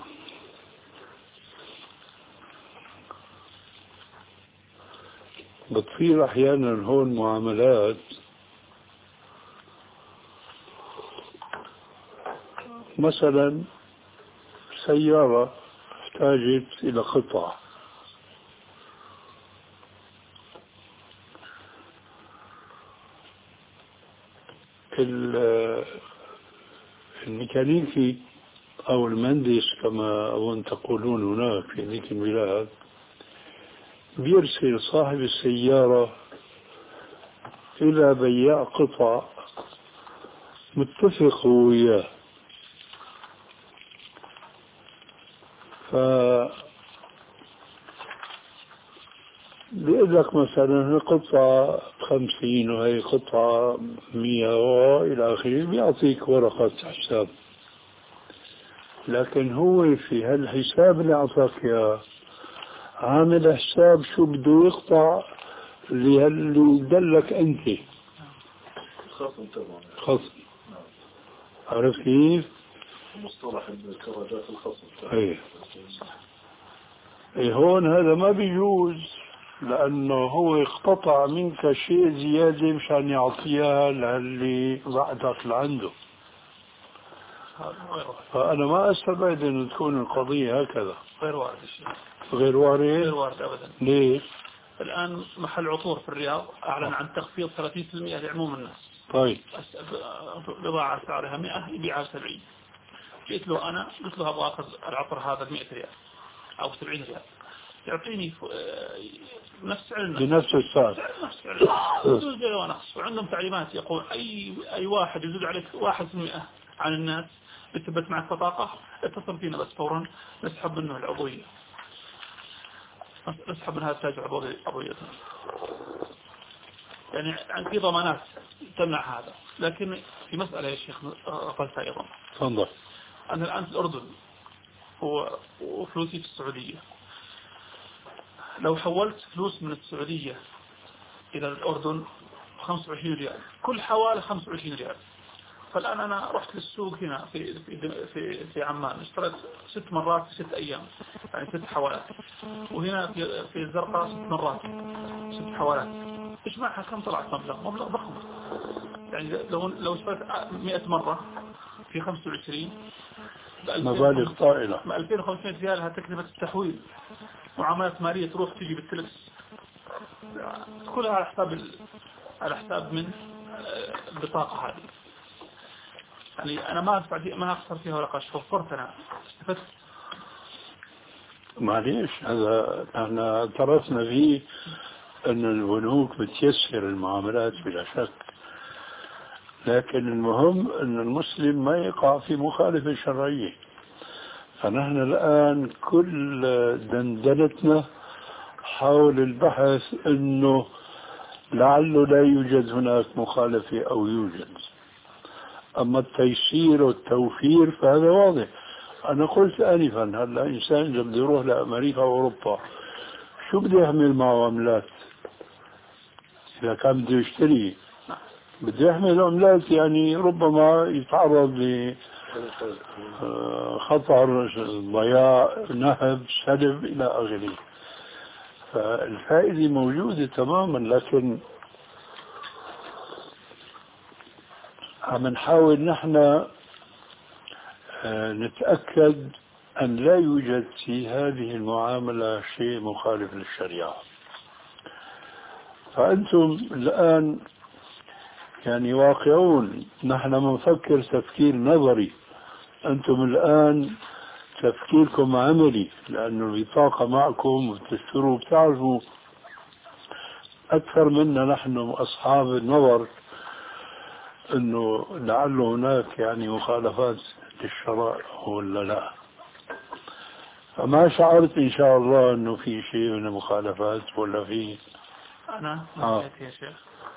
بتصير أحيانا هون معاملات مثلا سيارة احتاجت إلى قطع، الميكانيكي أو المهندس كما أظن تقولون هناك في ذيك البلاد بيرسل صاحب السيارة إلى بياع قطع متفق وياه، ف بيقول لك مثلا قطعة خمسين وهي قطعة مية وإلى آخره، بيعطيك ورقة حساب، لكن هو في هالحساب اللي أعطاك إياه عامل حساب شو بده يقطع اللي يدلك أنت خاصم طبعا. خصم. عرفت كيف؟ مصطلح الكراجات الخصم. ايه ايه هون هذا ما بيجوز، لأنه هو اقتطع منك شيء زيادة مشان يعطيها للي بعدك لعنده. فأنا ما أستبعد أن تكون القضية هكذا. غير وارد الشيء. غير وارد؟ غير وارد أبدا. ليش؟ الآن محل عطور في الرياض أعلن عن تخفيض ثلاثين بالمئة لعموم الناس. طيب. بضاعة سعرها مئة يبيعها سبعين. جئت له أنا قلت له أبغى أخذ العطر هذا بمئة ريال أو سبعين ريال، يعطيني نفس سعر الناس. بنفس السعر. نفس سعر ونقص. وعندهم تعليمات يقول أي أي واحد يزيد عليك واحد في المئة عن الناس بتثبت معك بطاقة اتصل فينا بس فورا نسحب منه العضوية، نسحب من هذا التاجر عضويته. يعني في ضمانات تمنع هذا. لكن في مسألة يا شيخ قلتها أيضا. تفضل. أنا الآن في الأردن وفلوسي في السعودية، لو حولت فلوس من السعودية إلى الأردن خمسة وعشرين ريال، كل حوالي خمسة وعشرين ريال. فالآن أنا رحت للسوق هنا في في في, في عمان، اشتريت ست مرات في ست أيام، يعني ست حوالات، وهنا في في الزرقاء ست مرات ست حوالات، اجمعها كم طلعت مبلغ مبلغ ضخم. يعني لو لو اشتريت مئة مرة في خمسة وعشرين مبالغ طائلة. ألفين وخمسمائة ريال هتكلفة التحويل، معاملات مالية تروح تجي بالتلكس، كلها على حساب ال... على حساب من البطاقة هذه. يعني أنا ما أدفع ما أخسر فيها ولا قرش، وفرت أنا استفدت. معليش هذا احنا اعترفنا فيه أن البنوك بتيسر المعاملات بلا شك، لكن المهم أن المسلم ما يقع في مخالفة شرعية. فنحن الآن كل دندنتنا حول البحث أنه لعله لا يوجد هناك مخالفة أو يوجد. أما التيسير والتوفير فهذا واضح. أنا قلت آنفا هلا إنسان إذا بده يروح لأمريكا وأوروبا شو بده يحمل معه عملات؟ إذا كان بده يشتري بده يحمل عملات، يعني ربما يتعرض لخطر ضياع نهب سلب إلى آخره. فالفائدة موجودة تماما، لكن عم نحاول نحن نتأكد أن لا يوجد في هذه المعاملة شيء مخالف للشريعة. فأنتم الآن يعني واقعون، نحن منفكر تفكير نظري، أنتم الآن تفكيركم عملي، لأنه البطاقة معكم وتشتروا بتعرفوا أكثر منا نحن أصحاب النظر أنه لعل هناك يعني مخالفات للشرائع ولا لا. فما شعرت إن شاء الله أنه في شيء من المخالفات ولا في. أنا آه. يا شيخ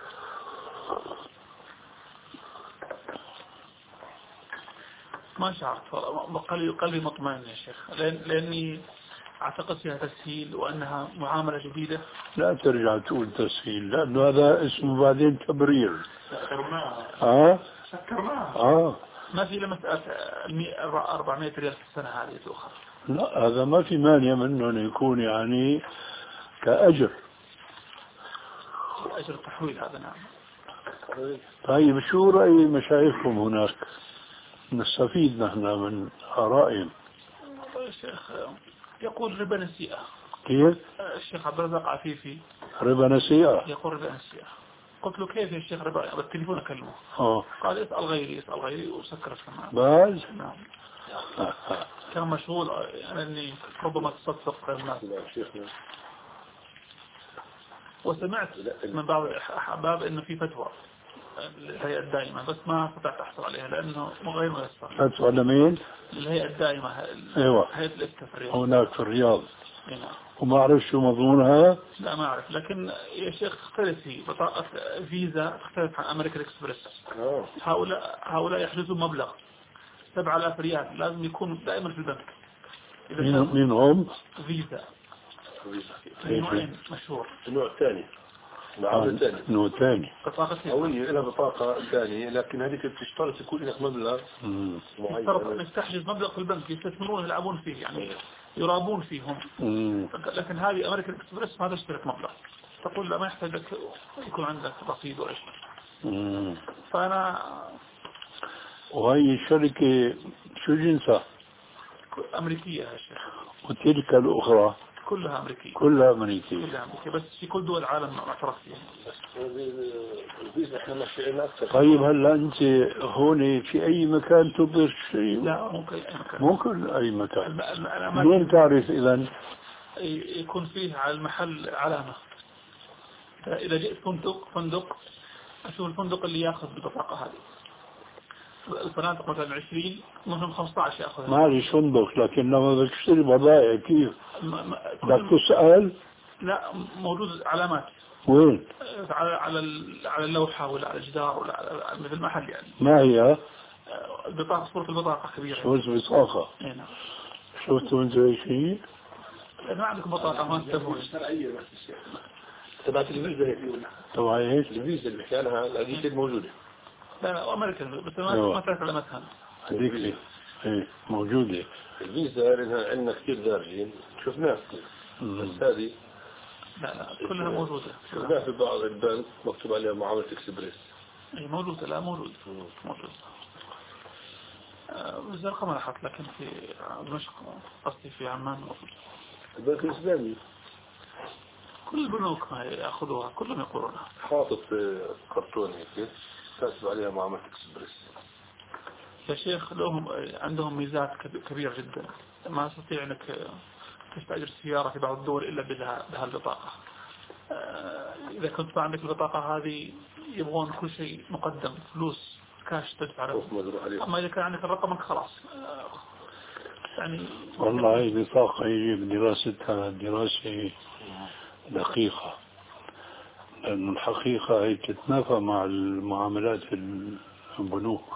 ما شعرت، قلبي قلبي مطمئن يا شيخ، لأن لأني أعتقد فيها تسهيل وأنها معاملة جديدة. لا ترجع تقول تسهيل، لأنه هذا اسمه بعدين تبرير. سكرناها اه سكرناها اه ما في إلا مسألة أربعمائة ريال في السنة هذه تؤخر. لا هذا ما في مانع منه أن يكون يعني كأجر. أجر التحويل هذا نعم. طيب شو رأي مشايخكم هناك؟ نستفيد نحن من آرائهم. الشيخ يقول ربا نسيئة. كيف؟ الشيخ عبد الرزاق عفيفي ربا نسيئة. يقول ربا نسيئة. قلت له كيف يا شيخ ربا؟ بالتليفون أكلمه. اه قال اسأل غيري اسأل غيري وسكرت كمان. باز؟ نعم. كان مشغول يعني أني ربما تصدق الناس. وسمعت من بعض الأحباب إنه في فتوى الهيئة الدائمة، بس ما استطعت أحصل عليها لأنه غير ميسر. فتوى لمين؟ الهيئة الدائمة. ايوه هيئة الإفتاء في الرياض. هناك في الرياض. نعم. وما أعرف شو مضمونها. لا ما أعرف، لكن يا شيخ تختلف هي بطاقة فيزا تختلف عن أمريكان إكسبرس. هؤلاء هؤلاء يحجزون مبلغ سبعة آلاف ريال، لازم يكون دائما في البنك. مين مين هم؟ فيزا. في نوعين مشهور. النوع الثاني العام الثاني نوع ثاني. بطاقة أولية لها بطاقة ثانية، لكن هذيك بتشترط يكون لك مبلغ يشترط أنك تحجز مبلغ في البنك يستثمرون يلعبون فيه يعني يرابون فيهم. مم. لكن هذه أمريكان إكسبرس ما تشترط مبلغ، تقول لا ما يحتاج لك يكون عندك رصيد ولا شيء. فأنا وهي الشركة شو جنسها؟ أمريكية يا شيخ. وتلك الأخرى كلها أمريكية. كلها أمريكية. كلها أمريكية، بس في كل دول العالم معترف فيها. طيب هلا أنت هون في أي مكان تبدر شيء؟ لا ممكن أي مكان. ممكن أي مكان. الم... منين تعرف إذا؟ يكون فيه على المحل علامة. إذا جئت فندق فندق أشوف الفندق اللي يأخذ بالبطاقة هذه. الفنادق مثلا عشرين ممكن خمسة عشر يأخذ. ما ليش فندق، لكن لما بدك تشتري بضائع كيف؟ بدك تسأل؟ لا موجود علامات. وين؟ على على على اللوحة ولا على الجدار ولا على مثل المحل يعني. ما هي؟ البطاقة صورة البطاقة كبيرة. صورة البطاقة. إيه نعم. شفتوا أنت أي شيء؟ ما عندكم بطاقة ما تسوي. تبعت الفيزا هيك. تبع ايش؟ الفيزا اللي مكانها هذيك الموجودة. لا لا أمريكان بس ما ما تعرف علامتها. هذيك ايه موجودة. الفيزا لأنها عندنا كثير دارجين شفناها كثير، بس هذه لا لا كلها موجودة. شفناها في بعض البنك مكتوب عليها معاملة اكسبريس. اي موجودة، لا موجود موجود. الزرقاء ما لاحظت، لكن في دمشق قصدي في عمان موجود. البنك الإسلامي كل البنوك ما يأخذوها، كلهم يقولونها. حاطط كرتون هيك كاتب عليها معاملة اكسبريس. يا شيخ لهم عندهم ميزات كبيرة جدا، ما تستطيع انك تستأجر سيارة في بعض الدول الا بها البطاقة. اذا كنت ما عندك البطاقة هذه يبغون كل شيء مقدم، فلوس كاش تدفع له. اما اذا كان عندك الرقم خلاص يعني. والله هي بطاقة يجب دراستها دراسة دقيقة، لأن الحقيقة هي تتنافى مع المعاملات في البنوك.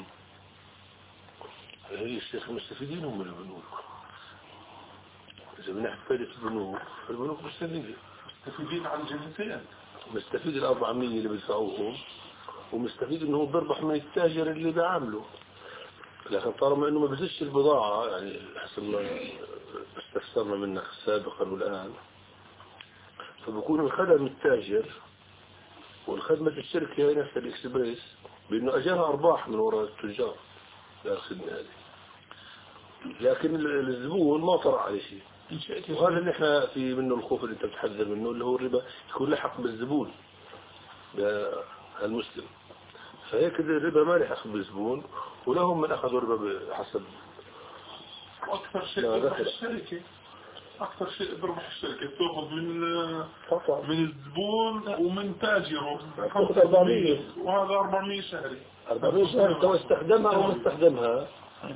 هي الشيخ مستفيدين هم من البنوك. إذا بنحكي فائدة البنوك، البنوك مستفيدين مستفيدين عن جهتين. مستفيد الأربعمية اللي بيدفعوهم، ومستفيد إنه بربح من التاجر اللي بيعامله. لكن طالما إنه ما بزش البضاعة، يعني حسب ما استفسرنا منك سابقا والآن، فبكون الخدم التاجر والخدمة الشركة نفسها الإكسبريس بأنه أجاها أرباح من وراء التجار الخدمة هذه، لكن الزبون ما طرع عليه شيء. وهذا اللي احنا في منه الخوف اللي انت بتحذر منه، اللي هو الربا يكون لحق بالزبون المسلم. فهيك الربا ما لحق بالزبون، ولهم من أخذوا الربا حسب. أكثر شيء بربح الشركة، أكثر شيء بربح الشركة تأخذ من من الزبون ومن تاجره أربعمية، وهذا أربعمية شهري. أربعمية شهري سواء استخدمها أو ما استخدمها.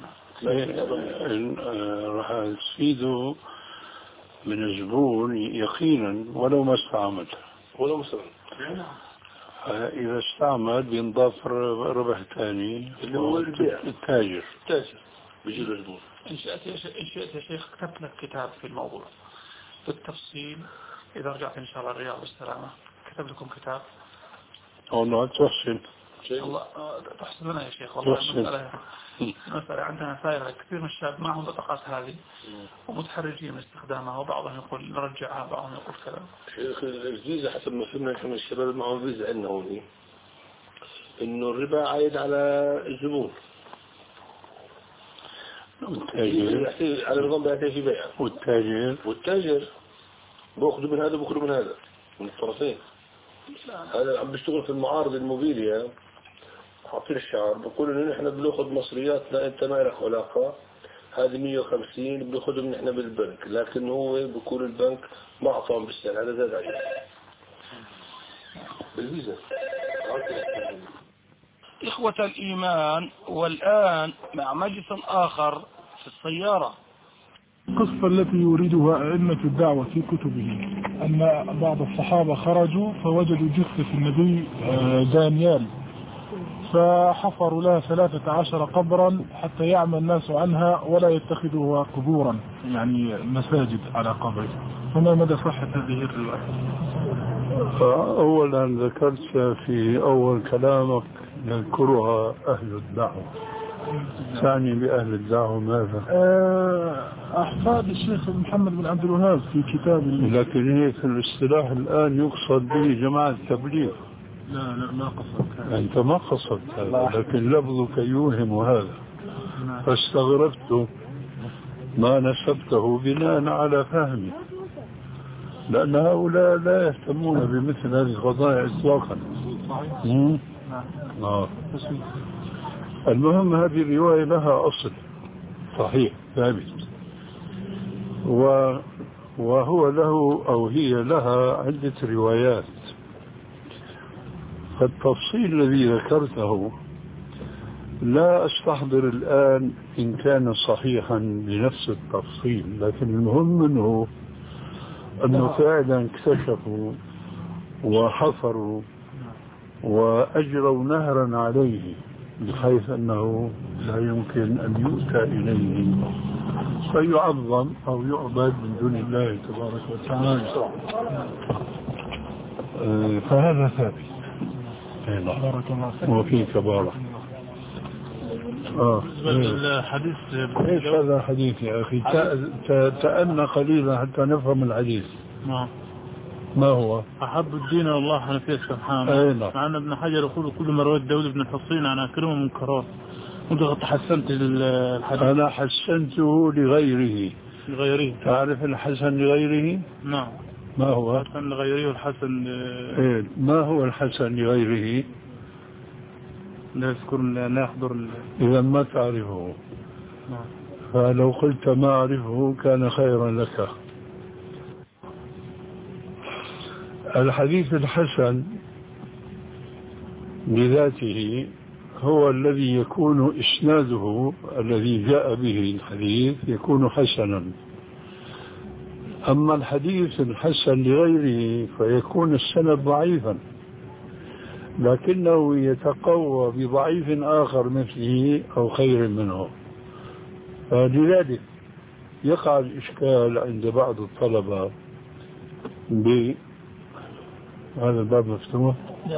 راح تفيده من الزبون يقينا ولو ما استعمل ولو ما استعمل. إذا استعمل بينضاف ربح ثاني اللي هو البيع. التاجر التاجر بيجي له الزبون. إن شئت إن شئت يا شيخ كتبت لك كتاب في الموضوع بالتفصيل، إذا رجعت إن شاء الله الرياض بالسلامة كتب لكم كتاب. والله تحسن الله تحسن لنا يا شيخ. والله المسألة مسألة عندنا سائرة، كثير من الشباب معهم بطاقات هذه ومتحرجين من استخدامها، وبعضهم يقول نرجعها، بعضهم يقول كذا. شيخ الفيزا حسب ما فهمنا احنا من الشباب معهم فيزا عندنا هون، إنه الربا عايد على الزبون. والتاجر على نظام بيعتي في بيع. والتاجر والتاجر بأخذوا من هذا وبأخذوا من هذا، من الطرفين. هذا عم بيشتغل في المعارض الموبيليا، حاطين الشعار بقولوا إنه نحن بناخذ مصرياتنا، أنت ما لك علاقة، هذه مية وخمسين بناخذهم نحن بالبنك، لكن هو بقول البنك ما أعطاهم بالسعر، هذا زاد عليه بالفيزا. إخوة الإيمان، والآن مع مجلس آخر في السيارة. القصة التي يريدها أئمة الدعوة في كتبهم أن بعض الصحابة خرجوا فوجدوا جثة النبي دانيال، فحفروا لها ثلاثة عشر قبرا حتى يعمى الناس عنها ولا يتخذوها قبورا، يعني مساجد على قبره. فما مدى صحة هذه الرواية؟ أولا ذكرت في أول كلامك يذكرها أهل الدعوة، تعني بأهل الدعوة ماذا؟ أحفاد الشيخ محمد بن عبد الوهاب في كتاب. لكن هي في الاصطلاح الآن يقصد به جماعة التبليغ. لا لا ما قصدت. أنت ما قصدت هذا، لكن لفظك يوهم هذا، فاستغربت ما نسبته بناء على فهمي، لأن هؤلاء لا يهتمون بمثل هذه القضايا إطلاقا. آه. المهم هذه الرواية لها أصل صحيح ثابت، و وهو له أو هي لها عدة روايات. فالتفصيل الذي ذكرته لا أستحضر الآن إن كان صحيحا بنفس التفصيل، لكن المهم منه أنه فعلا اكتشفوا وحفروا وأجروا نهرا عليه بحيث أنه لا يمكن أن يؤتى إليه فيعظم أو يعبد من دون الله تبارك وتعالى. فهذا ثابت. بارك الله فيك. وفيك بارك. اه بالنسبة للحديث ايش هذا الحديث يا اخي؟ تأنى قليلا حتى نفهم الحديث. نعم. ما هو؟ أحب الدين الله حنفية سبحانه. أي نعم. مع أن ابن حجر يقول كل ما رواه داود بن الحصين عن أكرمه منكرات. وأنت قد حسنت الحديث. أنا حسنته لغيره. لغيره. تعرف الحسن لغيره؟ نعم. ما هو؟ الحسن لغيره والحسن إيه؟ ما هو الحسن لغيره؟ لا يذكر لا يحضر. إذا ما تعرفه. نعم. فلو قلت ما أعرفه كان خيرا لك. الحديث الحسن بذاته هو الذي يكون إسناده الذي جاء به الحديث يكون حسنا. أما الحديث الحسن لغيره فيكون السند ضعيفا، لكنه يتقوى بضعيف آخر مثله أو خير منه. فلذلك يقع الإشكال عند بعض الطلبة ب هذا الباب مفتوح؟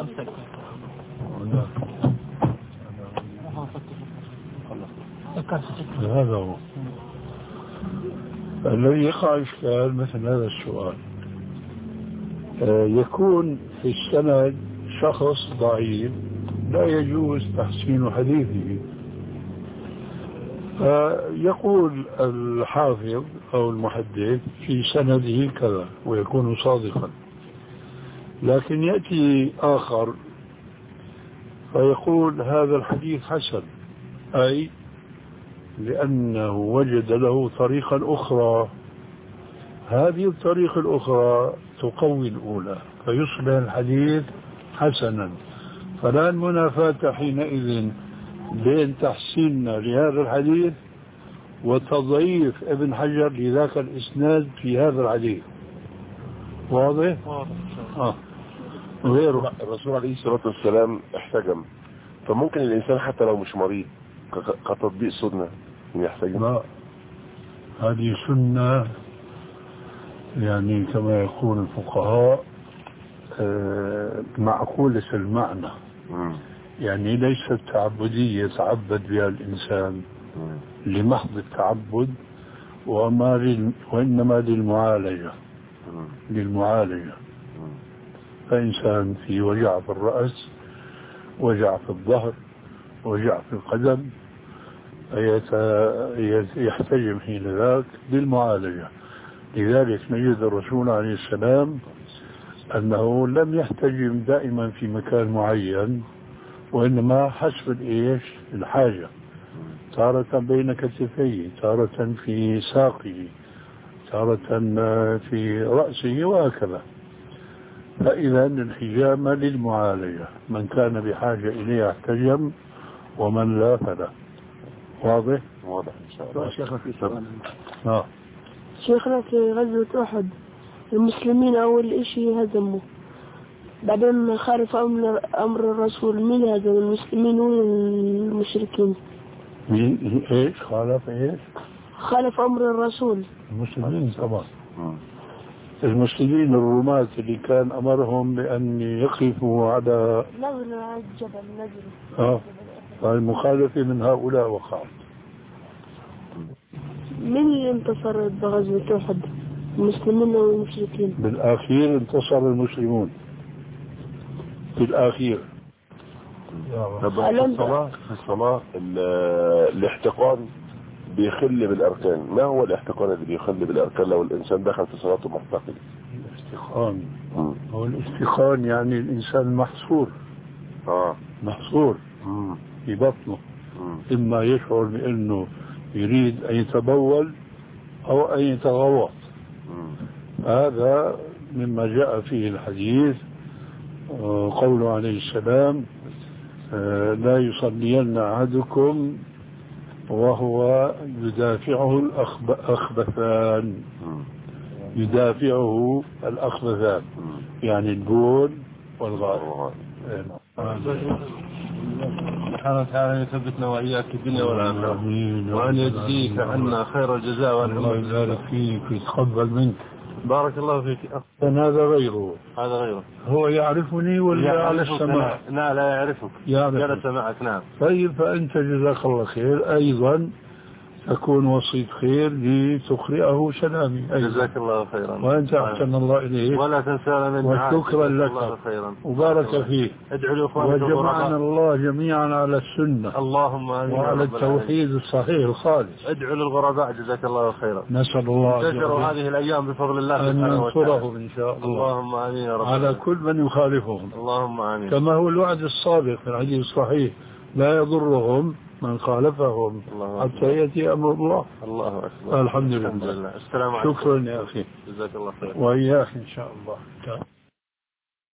هذا هو الذي يقع إشكال مثل هذا السؤال. يكون في السند شخص ضعيف لا يجوز تحسين حديثه، فيقول الحافظ أو المحدث في سنده كذا ويكون صادقا، لكن يأتي آخر فيقول هذا الحديث حسن، أي لأنه وجد له طريقا أخرى، هذه الطريقة الأخرى تقوي الأولى فيصبح الحديث حسنا. فلا المنافاة حينئذ بين تحسيننا لهذا الحديث وتضعيف ابن حجر لذاك الإسناد في هذا الحديث. واضح؟ واضح. آه. غيره الرسول عليه الصلاة والسلام احتجم، فممكن الإنسان حتى لو مش مريض كتطبيق سنة يحتجم؟ لا، هذه سنة يعني كما يقول الفقهاء معقولة المعنى، يعني ليست تعبدية يتعبد بها الإنسان لمحض التعبد، وإنما للمعالجة للمعالجة فإنسان في وجع في الرأس، وجع في الظهر، وجع في القدم، يحتجم حين ذاك للمعالجة. لذلك نجد الرسول عليه السلام أنه لم يحتجم دائما في مكان معين، وإنما حسب الإيش الحاجة، تارة بين كتفيه، تارة في ساقه، تارة في رأسه، وهكذا. فإذا الحجام للمعالجة، من كان بحاجة إليه احتجم ومن لا فلا. واضح؟ واضح إن شاء الله. شيخنا في سؤال. آه. شيخنا في غزوة أحد المسلمين أول إشي هزموا، بعدين خالف أمر, أمر الرسول. من هذا المسلمين والمشركين؟ مين إيش خالف إيش؟ خالف أمر الرسول. المسلمين طبعا. المسلمين الرماة اللي كان أمرهم بأن يقفوا على نزل على الجبل نزل. آه. فالمخالفة من هؤلاء وقعت. من اللي انتصر بغزوة أحد؟ المسلمين والمشركين؟ بالأخير انتصر المسلمون في الأخير. الصلاة الصلاة الاحتقان بيخل بالأركان. ما هو الاحتقان اللي بيخل بالأركان لو الإنسان دخل في صلاته محتقن؟ الاحتقان هو الاحتقان يعني الإنسان محصور آه. محصور مم. في بطنه، مم. إما يشعر بأنه يريد أن يتبول أو أن يتغوط. هذا مما جاء فيه الحديث، قوله عليه السلام لا يصلين أحدكم وهو يدافعه الأخبثان. يدافعه الأخبثان يعني البول والغائط. سبحانه وتعالى يثبتنا وإياك في الدنيا والآخرة، وأن يجزيك عنا خير الجزاء. الله يبارك فيك ويتقبل منك. بارك الله فيك. هذا غيره. هذا غيره. هو يعرفني ولا على السماع؟ لا لا يعرفك. جلس معك. نعم. طيب فأنت جزاك الله خير أيضا تكون وسيط خير لتقرئه سلامي أيضا. جزاك الله خيرا. وأنت أحسن الله إليك. ولا تنسانا من دعائك. وشكرا لك. وبارك فيك. ادعوا لإخوانك. وجمعنا الله جميعا على السنة. اللهم آمين. وعلى التوحيد الصحيح الخالص. ادعوا للغرباء جزاك الله خيرا. نسأل الله تنشروا هذه الأيام بفضل الله أن ينصرهم إن شاء الله. اللهم آمين يا رب. على كل من يخالفهم. اللهم آمين. كما هو الوعد الصادق في الحديث الصحيح لا يضرهم من خالفهم حتى يأتي أمر الله. الله أكبر. الحمد لله. السلام عليكم. شكرا يا أخي. جزاك الله خير. وإياك إن شاء الله.